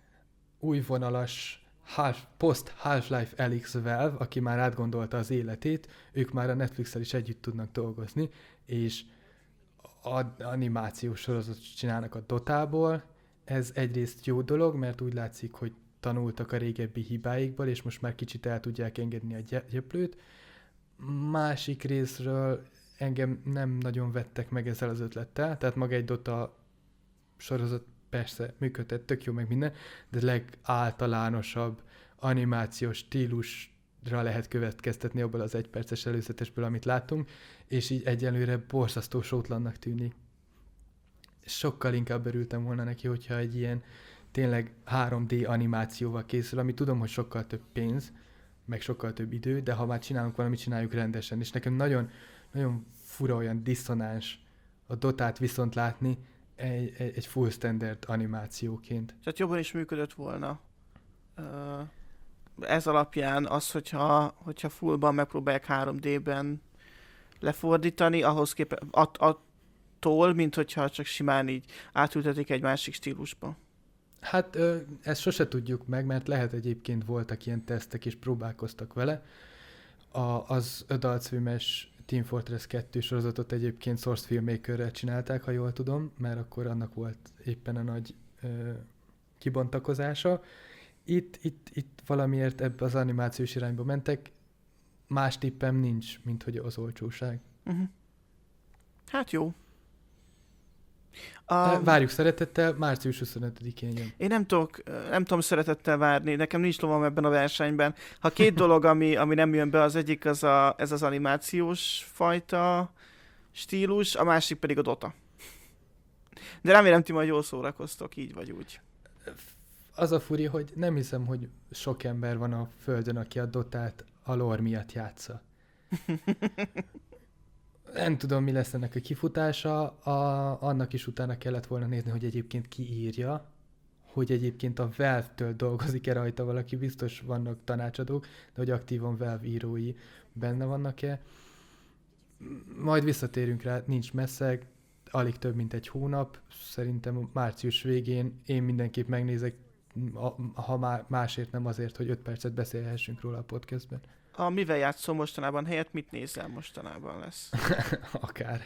új vonalas Half, post Half-Life Alyx Valve, aki már átgondolta az életét, ők már a Netflix-el is együtt tudnak dolgozni, és a animációs sorozatot csinálnak a Dotából. Ez egyrészt jó dolog, mert úgy látszik, hogy tanultak a régebbi hibáikból, és most már kicsit el tudják engedni a gy- gyöplőt. Másik részről engem nem nagyon vettek meg ezzel az ötlettel, tehát maga egy Dota sorozat persze működtet, tök jó meg minden, de legáltalánosabb animációs stílusra lehet következtetni abból az egyperces előzetesből, amit látunk, és így egyelőre borzasztó sótlannak tűnik. Sokkal inkább örültem volna neki, hogyha egy ilyen tényleg három dé animációval készül, ami tudom, hogy sokkal több pénz, meg sokkal több idő, de ha már csinálunk valamit, csináljuk rendesen. És nekem nagyon, nagyon fura, olyan diszonáns a Dotát viszont látni egy, egy full standard animációként. tehát jobban is működött volna. Ö, Ez alapján az, hogyha, hogyha fullban megpróbálják három dében lefordítani, ahhoz képest att, attól, mint hogyha csak simán így átültetik egy másik stílusba. Hát ö, ezt sose tudjuk meg, mert lehet egyébként voltak ilyen tesztek, és próbálkoztak vele. A, az Adult Swim-es Team Fortress kettő sorozatot egyébként Source Filmmakerrel csinálták, ha jól tudom, mert akkor annak volt éppen a nagy ö, kibontakozása. Itt, itt, itt valamiért ebbe az animációs irányba mentek. Más tippem nincs, mint hogy az olcsóság. Uh-huh. Hát jó. Um, Um, Várjuk szeretettel, március huszonötödikén jön. Én nem tudok, nem tudom szeretettel várni, nekem nincs lovam ebben a versenyben. Ha két dolog, ami, ami nem jön be, az egyik az a, ez az animációs fajta stílus, a másik pedig a Dota. De remélem, ti majd jól szórakoztok, így vagy úgy. Az a furi, hogy nem hiszem, hogy sok ember van a földön, aki a Dotát a lore miatt játsza. Nem tudom, mi lesz ennek a kifutása, a, annak is utána kellett volna nézni, hogy egyébként ki írja, hogy egyébként a Valve-től dolgozik-e rajta valaki, biztos vannak tanácsadók, de hogy aktívan Valve írói benne vannak-e. Majd visszatérünk rá, nincs messze, alig több, mint egy hónap, szerintem március végén én mindenképp megnézek, ha másért nem azért, hogy öt percet beszélhessünk róla a podcastben. A mivel játszol mostanában helyett, mit nézel mostanában lesz? Akár.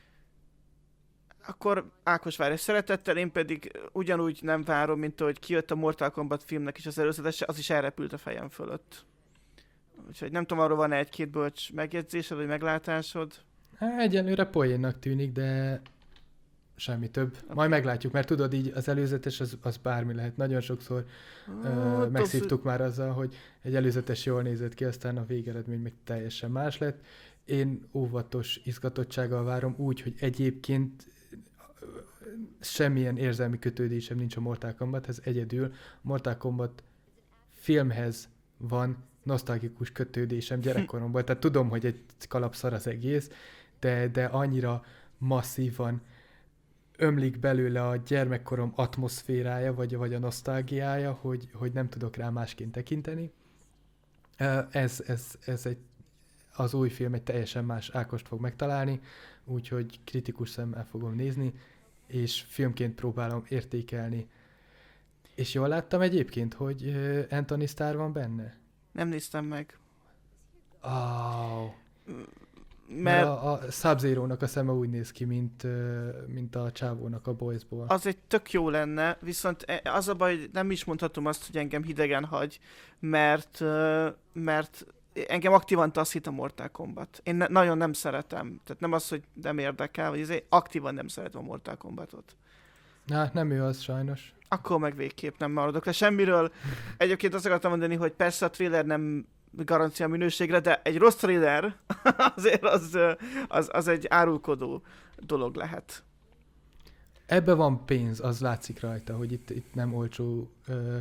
Akkor Ákos várja szeretettel, én pedig ugyanúgy nem várom, mint ahogy kijött a Mortal Kombat filmnek is az előzetese, az is elrepült a fejem fölött. Úgyhogy nem tudom, arról van egy-két bölcs megjegyzésed, vagy meglátásod? Hát egyelőre poénnak tűnik, de semmi több. Okay. Majd meglátjuk, mert tudod így az előzetes az, az bármi lehet. Nagyon sokszor uh, uh, megszívtuk már azzal, hogy egy előzetes jól nézett ki, aztán a végeredmény meg teljesen más lett. Én óvatos izgatottsággal várom úgy, hogy egyébként semmilyen érzelmi kötődésem nincs a Mortal Kombathez, egyedül a Mortal Kombat filmhez van nosztalgikus kötődésem gyerekkoromban, tehát tudom, hogy egy kalapszar az egész, de, de annyira masszívan ömlik belőle a gyermekkorom atmoszférája, vagy, vagy a nosztalgiája, hogy, hogy nem tudok rá másként tekinteni. Ez, ez, ez egy, az új film egy teljesen más Ákost fog megtalálni, úgyhogy kritikus szemmel fogom nézni, és filmként próbálom értékelni. És jól láttam egyébként, hogy Anthony Starr van benne? Nem néztem meg. Oh. Mert, Mert a, a Sub-Zero-nak a szeme úgy néz ki, mint, mint a csávónak a Boysból. Az egy tök jó lenne, viszont az a baj, hogy nem is mondhatom azt, hogy engem hidegen hagy, mert, mert engem aktívan taszít a Mortal Kombat. Én ne, nagyon nem szeretem. Tehát nem az, hogy nem érdekel, vagy ezért aktívan nem szeretem a Mortal Kombatot. Hát nem ő az sajnos. Akkor meg végképp nem maradok le semmiről. Egyébként azt akartam mondani, hogy persze a trailer nem garancia minőségre, de egy rossz trailer azért az, az, az egy árulkodó dolog lehet. Ebbe van pénz, az látszik rajta, hogy itt, itt nem olcsó ö,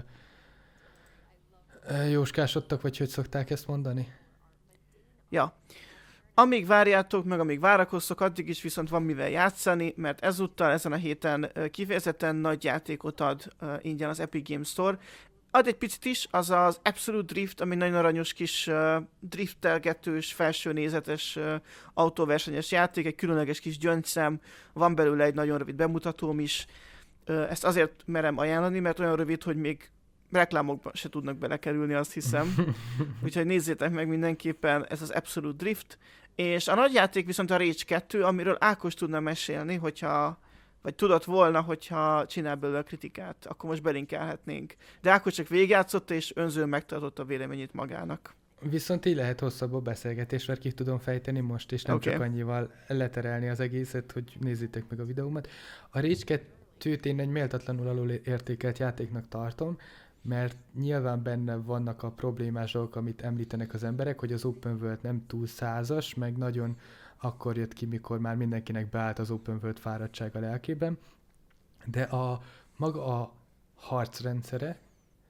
ö, jóskásodtak, vagy hogy szokták ezt mondani? Ja. Amíg várjátok, meg amíg várakoztok, addig is viszont van mivel játszani, mert ezúttal ezen a héten kifejezetten nagy játékot ad ingyen az Epic Games Store. Ad egy picit is, az az Absolute Drift, ami nagyon aranyos kis uh, driftelgetős, felsőnézetes uh, autóversenyes játék, egy különleges kis gyöngyszem, van belőle egy nagyon rövid bemutatóm is. Uh, ezt azért merem ajánlani, mert olyan rövid, hogy még reklámokban se tudnak belekerülni, azt hiszem. Úgyhogy nézzétek meg mindenképpen, ez az Absolute Drift. És a nagy játék viszont a Rage kettő, amiről Ákos tudna mesélni, hogyha vagy tudott volna, hogyha csinál belőle kritikát, akkor most belinkelhetnénk. De Ákos csak végigjátszotta, és önzően megtartotta a véleményét magának. Viszont így lehet hosszabb a beszélgetés, mert ki tudom fejteni most, és nem okay. csak annyival leterelni az egészet, hogy nézzétek meg a videómat. A Rage kettőt én egy méltatlanul alul értékelt játéknak tartom, mert nyilván benne vannak a problémás dolgok, amit említenek az emberek, hogy az Open World nem túl százas, meg nagyon akkor jött ki, mikor már mindenkinek beállt az Open World fáradtság a lelkében, de a maga a harcrendszere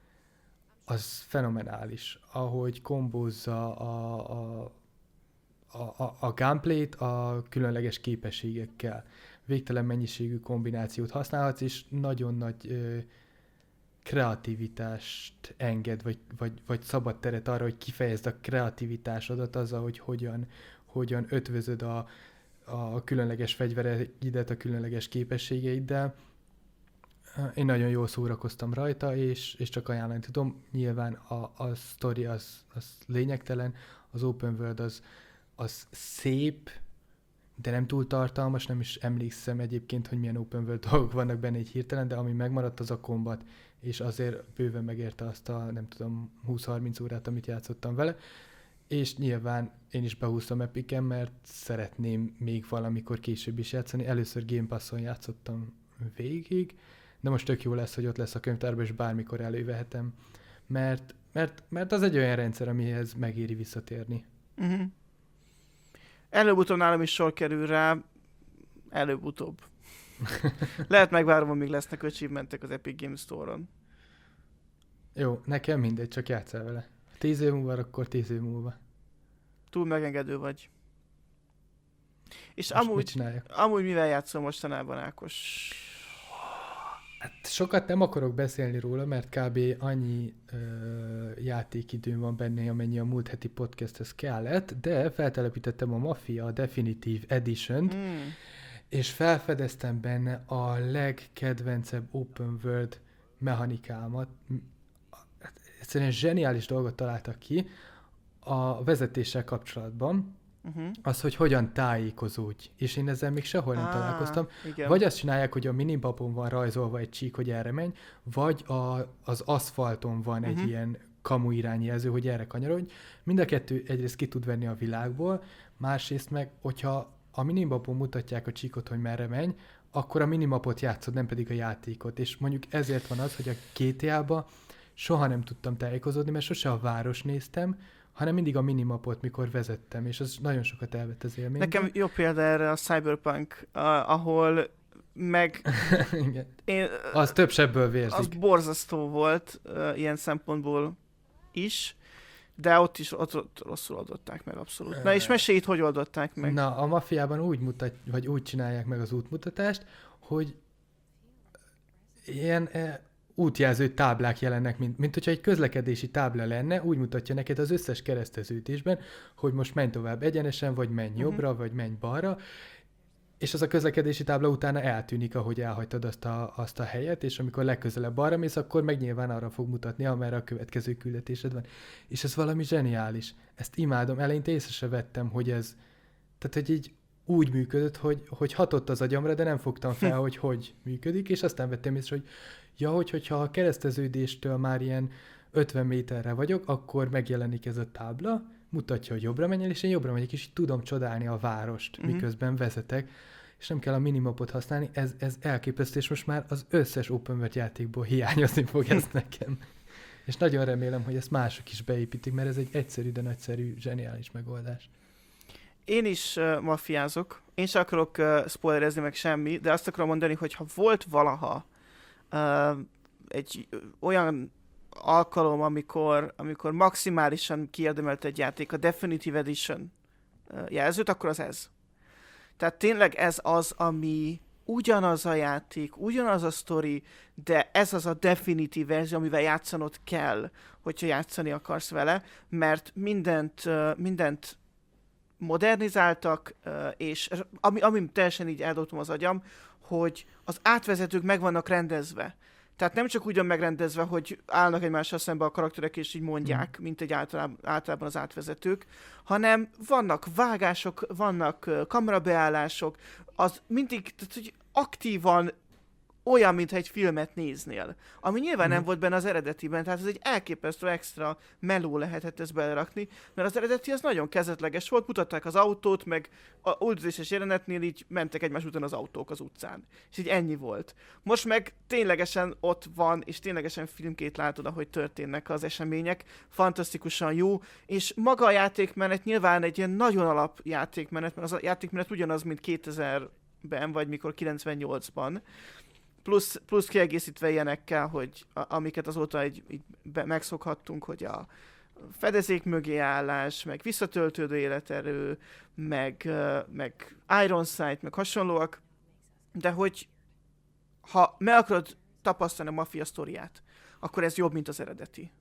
az fenomenális, ahogy kombózza a, a, a, a, a gameplayt a különleges képességekkel. Végtelen mennyiségű kombinációt használhatsz, és nagyon nagy ö, kreativitást enged, vagy, vagy, vagy szabad teret arra, hogy kifejezd a kreativitásodat azzal, hogy hogyan hogyan ötvözöd a, a különleges fegyvereidet, a különleges képességeiddel. Én nagyon jól szórakoztam rajta, és, és csak ajánlani tudom. Nyilván a, a sztori az, az lényegtelen, az Open World az, az szép, de nem túl tartalmas, nem is emlékszem egyébként, hogy milyen Open World dolgok vannak benne egy hirtelen, de ami megmaradt, az a kombat, és azért bőven megérte azt a, nem tudom, húsz-harminc órát, amit játszottam vele. És nyilván én is behúztam Epicen, mert szeretném még valamikor később is játszani. Először Game Passon játszottam végig, de most tök jó lesz, hogy ott lesz a könyvtárban, és bármikor elővehetem. Mert, mert, mert az egy olyan rendszer, amihez megéri visszatérni. Uh-huh. Előbb-utóbb nálam is sor kerül rá, előbb-utóbb. Lehet megvárom, amíg lesznek achievementek az Epic Games Store-on. Jó, nekem mindegy, csak játsszál vele. Tíz év múlva, akkor tíz év múlva. Túl megengedő vagy. És most amúgy, amúgy mivel játszol mostanában, Ákos? Hát sokat nem akarok beszélni róla, mert kb. Annyi ö, játékidőm van benne, amennyi a múlt heti podcasthez kellett, de feltelepítettem a Mafia Definitive Edition-t, mm. és felfedeztem benne a legkedvencebb open world mechanikámat. Egyszerűen zseniális dolgot találtak ki a vezetéssel kapcsolatban, uh-huh. az, hogy hogyan tájékozódj. És én ezzel még sehol nem ah, találkoztam. Igen. Vagy azt csinálják, hogy a minibabon van rajzolva egy csík, hogy erre menj, vagy a, az aszfalton van uh-huh. egy ilyen kamu irányjelző, hogy erre kanyarodj. Mind a kettő egyrészt ki tud venni a világból, másrészt meg, hogyha a minibabon mutatják a csíkot, hogy merre menj, akkor a minimapot játszod, nem pedig a játékot. És mondjuk ezért van az, hogy a gé té á-ba soha nem tudtam tájékozódni, mert sose a város néztem, hanem mindig a minimapot, mikor vezettem, és az nagyon sokat elvett az élmény. Nekem jó példa erre a Cyberpunk, ahol meg... Igen. Én, az több sebből vérzik. Az borzasztó volt uh, ilyen szempontból is, de ott is ott, ott rosszul oldották meg abszolút. Na és mesélj itt, hogy oldották meg? Na, a Mafiában úgy mutat, vagy úgy csinálják meg az útmutatást, hogy ilyen e, útjelző táblák jelennek, mint, mint hogyha egy közlekedési tábla lenne, úgy mutatja neked az összes kereszteződésben, hogy most menj tovább egyenesen, vagy menj uh-huh. jobbra, vagy menj balra, és az a közlekedési tábla utána eltűnik, ahogy elhagytad azt a, azt a helyet, és amikor legközelebb balra mész, akkor meg nyilván arra fog mutatni, amerre a következő küldetésed van. És ez valami zseniális. Ezt imádom. Eleinte észre se vettem, hogy ez... Tehát, hogy így úgy működött, hogy, hogy hatott az agyamra, de nem fogtam fel, hogy hogy működik, és aztán vettem észre, hogy ja, hogy, hogyha a kereszteződéstől már ilyen ötven méterre vagyok, akkor megjelenik ez a tábla, mutatja, hogy jobbra menjél, és én jobbra megyek, és így tudom csodálni a várost, uh-huh. miközben vezetek, és nem kell a minimapot használni, ez, ez elképesztő, és most már az összes open world játékból hiányozni fog ezt nekem. És nagyon remélem, hogy ezt mások is beépítik, mert ez egy egyszerű, de nagyszerű, zseniális megoldás. Én is uh, mafiázok, én sem akarok uh, spoilerezni meg semmi, de azt akarom mondani, hogy ha volt valaha uh, egy uh, olyan alkalom, amikor, amikor maximálisan kiérdemelt egy játék a Definitive Edition jelzőt, akkor az ez. Tehát tényleg ez az, ami ugyanaz a játék, ugyanaz a sztori, de ez az a definitív verzió, amivel játszanod kell, hogyha játszani akarsz vele, mert mindent, mindent modernizáltak, és ami, ami teljesen így eldobtam az agyam, hogy az átvezetők meg vannak rendezve. Tehát nem csak úgy van megrendezve, hogy állnak egymással szembe a karakterek, és így mondják, mm. mint egy általában, általában az átvezetők, hanem vannak vágások, vannak uh, kamerabeállások, az mindig tehát, hogy aktívan olyan, mintha egy filmet néznél. Ami nyilván mm. nem volt benne az eredetiben, tehát ez egy elképesztő extra meló lehetett ezt belerakni, mert az eredeti az nagyon kezetleges volt, mutatták az autót, meg a üldözéses jelenetnél így mentek egymás után az autók az utcán. És így ennyi volt. Most meg ténylegesen ott van, és ténylegesen filmként látod, ahogy történnek az események. Fantasztikusan jó, és maga a játékmenet nyilván egy ilyen nagyon alap játékmenet, mert az a játékmenet ugyanaz, mint kétezerben, vagy mikor kilencvennyolcban. Plusz, plusz kiegészítve ilyenekkel, hogy a, amiket azóta egy, így be, megszokhattunk, hogy a fedezék mögé állás, meg visszatöltődő életerő, meg, uh, meg Iron Sight, meg hasonlóak, de hogy ha meg akarod tapasztalni a Mafia sztoriát, akkor ez jobb, mint az eredeti.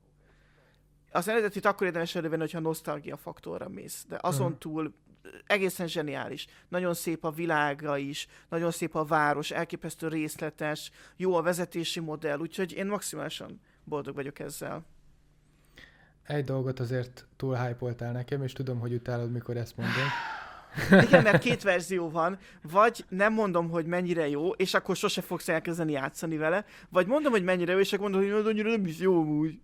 Az eredetit akkor érdemes elővenni, hogyha nosztalgia faktorra mész, de azon uh-huh. túl egészen zseniális. Nagyon szép a világa is, nagyon szép a város, elképesztő részletes, jó a vezetési modell, úgyhogy én maximálisan boldog vagyok ezzel. Egy dolgot azért túl hype-oltál nekem, és tudom, hogy utálod, mikor ezt mondod. Igen, mert két verzió van, vagy nem mondom, hogy mennyire jó, és akkor sose fogsz elkezdeni játszani vele, vagy mondom, hogy mennyire jó, és akkor mondom, hogy annyira nem is jó amúgy.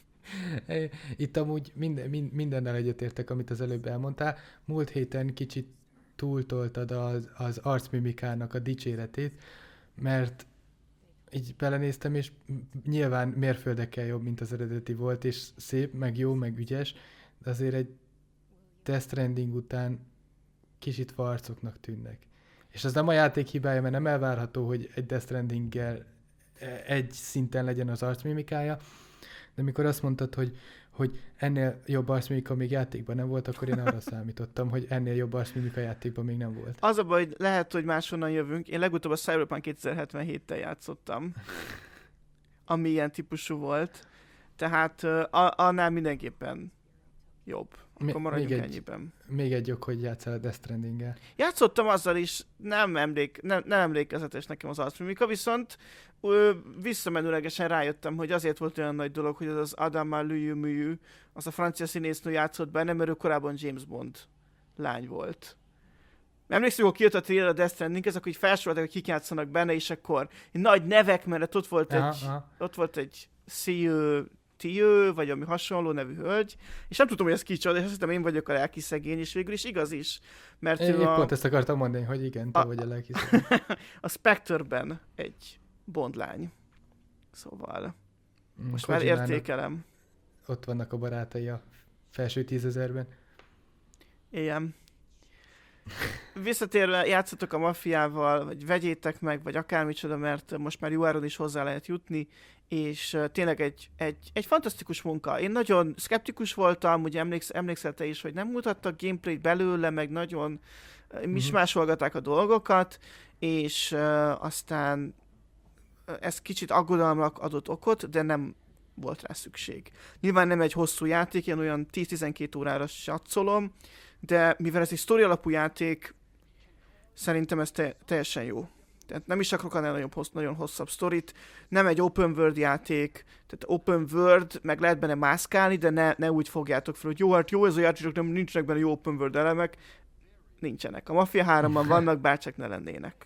Itt amúgy minden, mindennel egyetértek, amit az előbb elmondtál. Múlt héten kicsit túltoltad az, az arcmimikának a dicséretét, mert így belenéztem, és nyilván mérföldekkel jobb, mint az eredeti volt, és szép, meg jó, meg ügyes, de azért egy Death Stranding után kicsit farcoknak tűnnek. És az nem a játék hibája, mert nem elvárható, hogy egy Death Strandinggel egy szinten legyen az arcmimikája, de mikor azt mondtad, hogy, hogy ennél jobb arcmimika még játékban nem volt, akkor én arra számítottam, hogy ennél jobb arcmimika játékban még nem volt. Az a baj, hogy lehet, hogy máshonnan jövünk. Én legutóbb a Cyberpunk kétezer-hetvenhéttel játszottam, ami ilyen típusú volt. Tehát uh, annál mindenképpen jobb. Akkor maradjunk még ennyiben. Egy, még egy ok, hogy játsszál a Death Stranding-el. Játszottam azzal is, nem, emlék, nem, nem emlékezetes nekem az arcmimika, viszont ö, visszamenőlegesen rájöttem, hogy azért volt olyan nagy dolog, hogy az az Adama Luyumuyu, az a francia színésznő játszott benne, mert ő korábban James Bond lány volt. Emlékszem, hogy kijött a trailer a Death Stranding, ez akkor így felsorolták, hogy kik játszanak benne, és akkor nagy nevek mellett ott volt aha, egy, aha. ott volt egy C E O Tiő, vagy ami hasonló nevű hölgy, és nem tudom, hogy ez kicsoda, és azt hiszem, én vagyok a lelki szegény, és végül is igaz is. Mert Én, ő én a, pont ezt akartam mondani, hogy igen, te a, vagy a lelki szegény. a Spectre-ben egy bondlány. Szóval most már Kojimának értékelem. Ott vannak a barátai a felső tízezerben. Igen. Visszatérve, játszatok a maffiával, vagy vegyétek meg, vagy akármicsoda, mert most már jó áron is hozzá lehet jutni, és uh, tényleg egy, egy, egy fantasztikus munka. Én nagyon szkeptikus voltam, ugye emléksz, emlékszel te is, hogy nem mutattak gameplayt belőle, meg nagyon uh, mismásolgatták a dolgokat, és uh, aztán uh, ez kicsit aggodalomnak adott okot, de nem volt rá szükség. Nyilván nem egy hosszú játék, én olyan tíz-tizenkét órára satszolom, de mivel ez egy sztori alapú játék, szerintem ez te- teljesen jó. Tehát nem is akarok annál nagyon, hossz- nagyon hosszabb sztorit, nem egy open world játék, tehát open world, meg lehet benne mászkálni, de ne, ne úgy fogjátok fel, hogy jó, hát jó ez a játék, csak nem nincsenek benne jó open world elemek. Nincsenek. A Mafia háromban vannak, bárcsak ne lennének.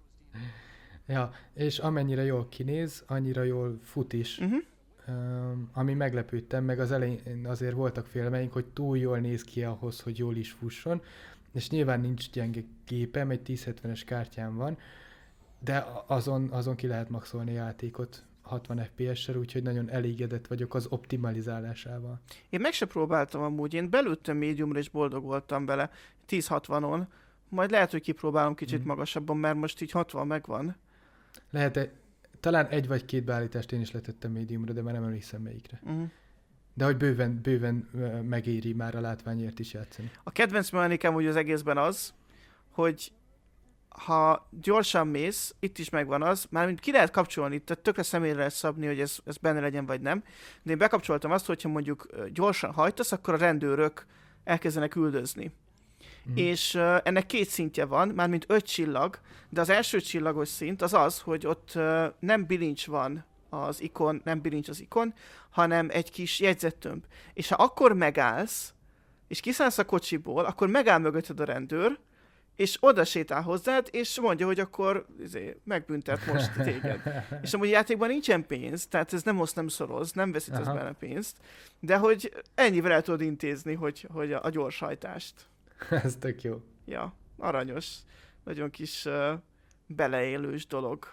Ja, és amennyire jól kinéz, annyira jól fut is. Uh-huh. Um, ami meglepődtem, meg az elején azért voltak félelmeink, hogy túl jól néz ki ahhoz, hogy jól is fusson, és nyilván nincs gyenge gépem, egy tíz hetvenes kártyám van, de azon, azon ki lehet maxolni a játékot hatvan ef pé es-sel, úgyhogy nagyon elégedett vagyok az optimalizálásával. Én meg se próbáltam amúgy, én belőttem médiumra és boldog voltam vele, tíz hatvanon, majd lehet, hogy kipróbálom kicsit mm. magasabban, mert most így hatvan megvan. Lehet, talán egy vagy két beállítást én is letettem médiumra, de már nem emlékszem melyikre. Uh-huh. De hogy bőven, bőven megéri már a látványért is játszani. A kedvenc mechanikám úgy az egészben az, hogy ha gyorsan mész, itt is megvan az, mármint ki lehet kapcsolni, tehát tökre személyre lehet szabni, hogy ez, ez benne legyen vagy nem, de én bekapcsoltam azt, hogyha mondjuk gyorsan hajtasz, akkor a rendőrök elkezdenek üldözni. Mm. És uh, ennek két szintje van, mármint öt csillag, de az első csillagos szint az az, hogy ott uh, nem bilincs van az ikon, nem bilincs az ikon, hanem egy kis jegyzettömb. És ha akkor megállsz, és kiszállsz a kocsiból, akkor megáll mögötted a rendőr, és oda sétál hozzád, és mondja, hogy akkor izé, megbüntet most téged. És amúgy a játékban nincsen pénz, tehát ez nem osz, nem szoroz, nem veszítesz benne pénzt, de hogy ennyivel el tudod intézni, hogy, hogy a, a gyorshajtást. Ez tök jó. Ja, aranyos. Nagyon kis uh, beleélős dolog.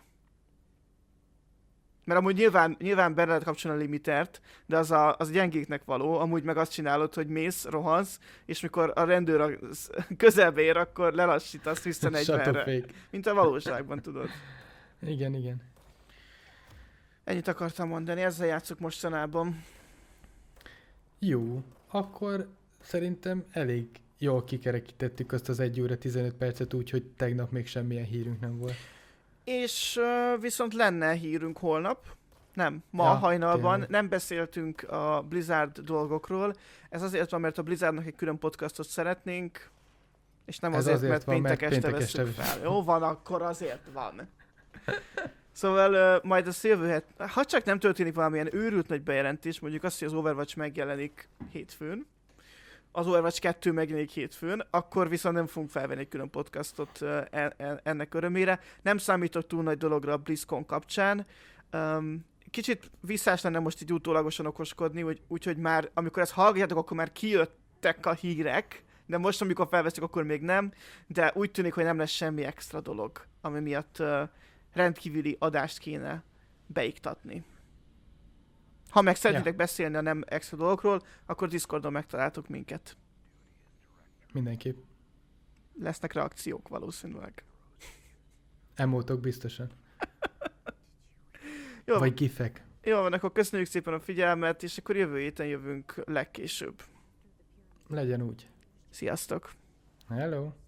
Mert amúgy nyilván, nyilván benne lehet kapcsolni a limitert, de az a, az gyengéknek való, amúgy meg azt csinálod, hogy mész, rohansz, és mikor a rendőr a közelbe ér, akkor lelassítasz vissza negyvenre. Mint a valóságban, tudod. Igen, igen. Ennyit akartam mondani, ezzel játszok mostanában. Jó, akkor szerintem elég jól kikerekítettük azt az egy óra tizenöt percet úgy, hogy tegnap még semmilyen hírünk nem volt. És uh, viszont lenne hírünk holnap, nem, ma ja, hajnalban, tényleg. Nem beszéltünk a Blizzard dolgokról. Ez azért van, mert a Blizzardnak egy külön podcastot szeretnénk, és nem azért, azért mert, van, péntek mert este péntek veszünk este fel. Jó van, akkor azért van. Szóval uh, majd a jövő het, ha csak nem történik valamilyen őrült nagy bejelentés, mondjuk azt, hogy az Overwatch megjelenik hétfőn, az Overwatch kettő megjelenik hétfőn, akkor viszont nem fogunk felvenni egy külön podcastot uh, en- ennek örömére. Nem számítok túl nagy dologra a BlizzCon kapcsán. Um, kicsit visszás lenne most így utólagosan okoskodni, úgy, úgyhogy már, amikor ezt hallgatjátok, akkor már kijöttek a hírek, de most, amikor felveszünk, akkor még nem, de úgy tűnik, hogy nem lesz semmi extra dolog, ami miatt uh, rendkívüli adást kéne beiktatni. Ha meg szeretnétek ja. beszélni a nem extra dolgokról, akkor Discordon megtaláltok minket. Mindenképp. Lesznek reakciók valószínűleg. Emótok biztosan. Jó, vagy gifek. Jó van, akkor köszönjük szépen a figyelmet, és akkor jövő héten jövünk legkésőbb. Legyen úgy. Sziasztok! Hello!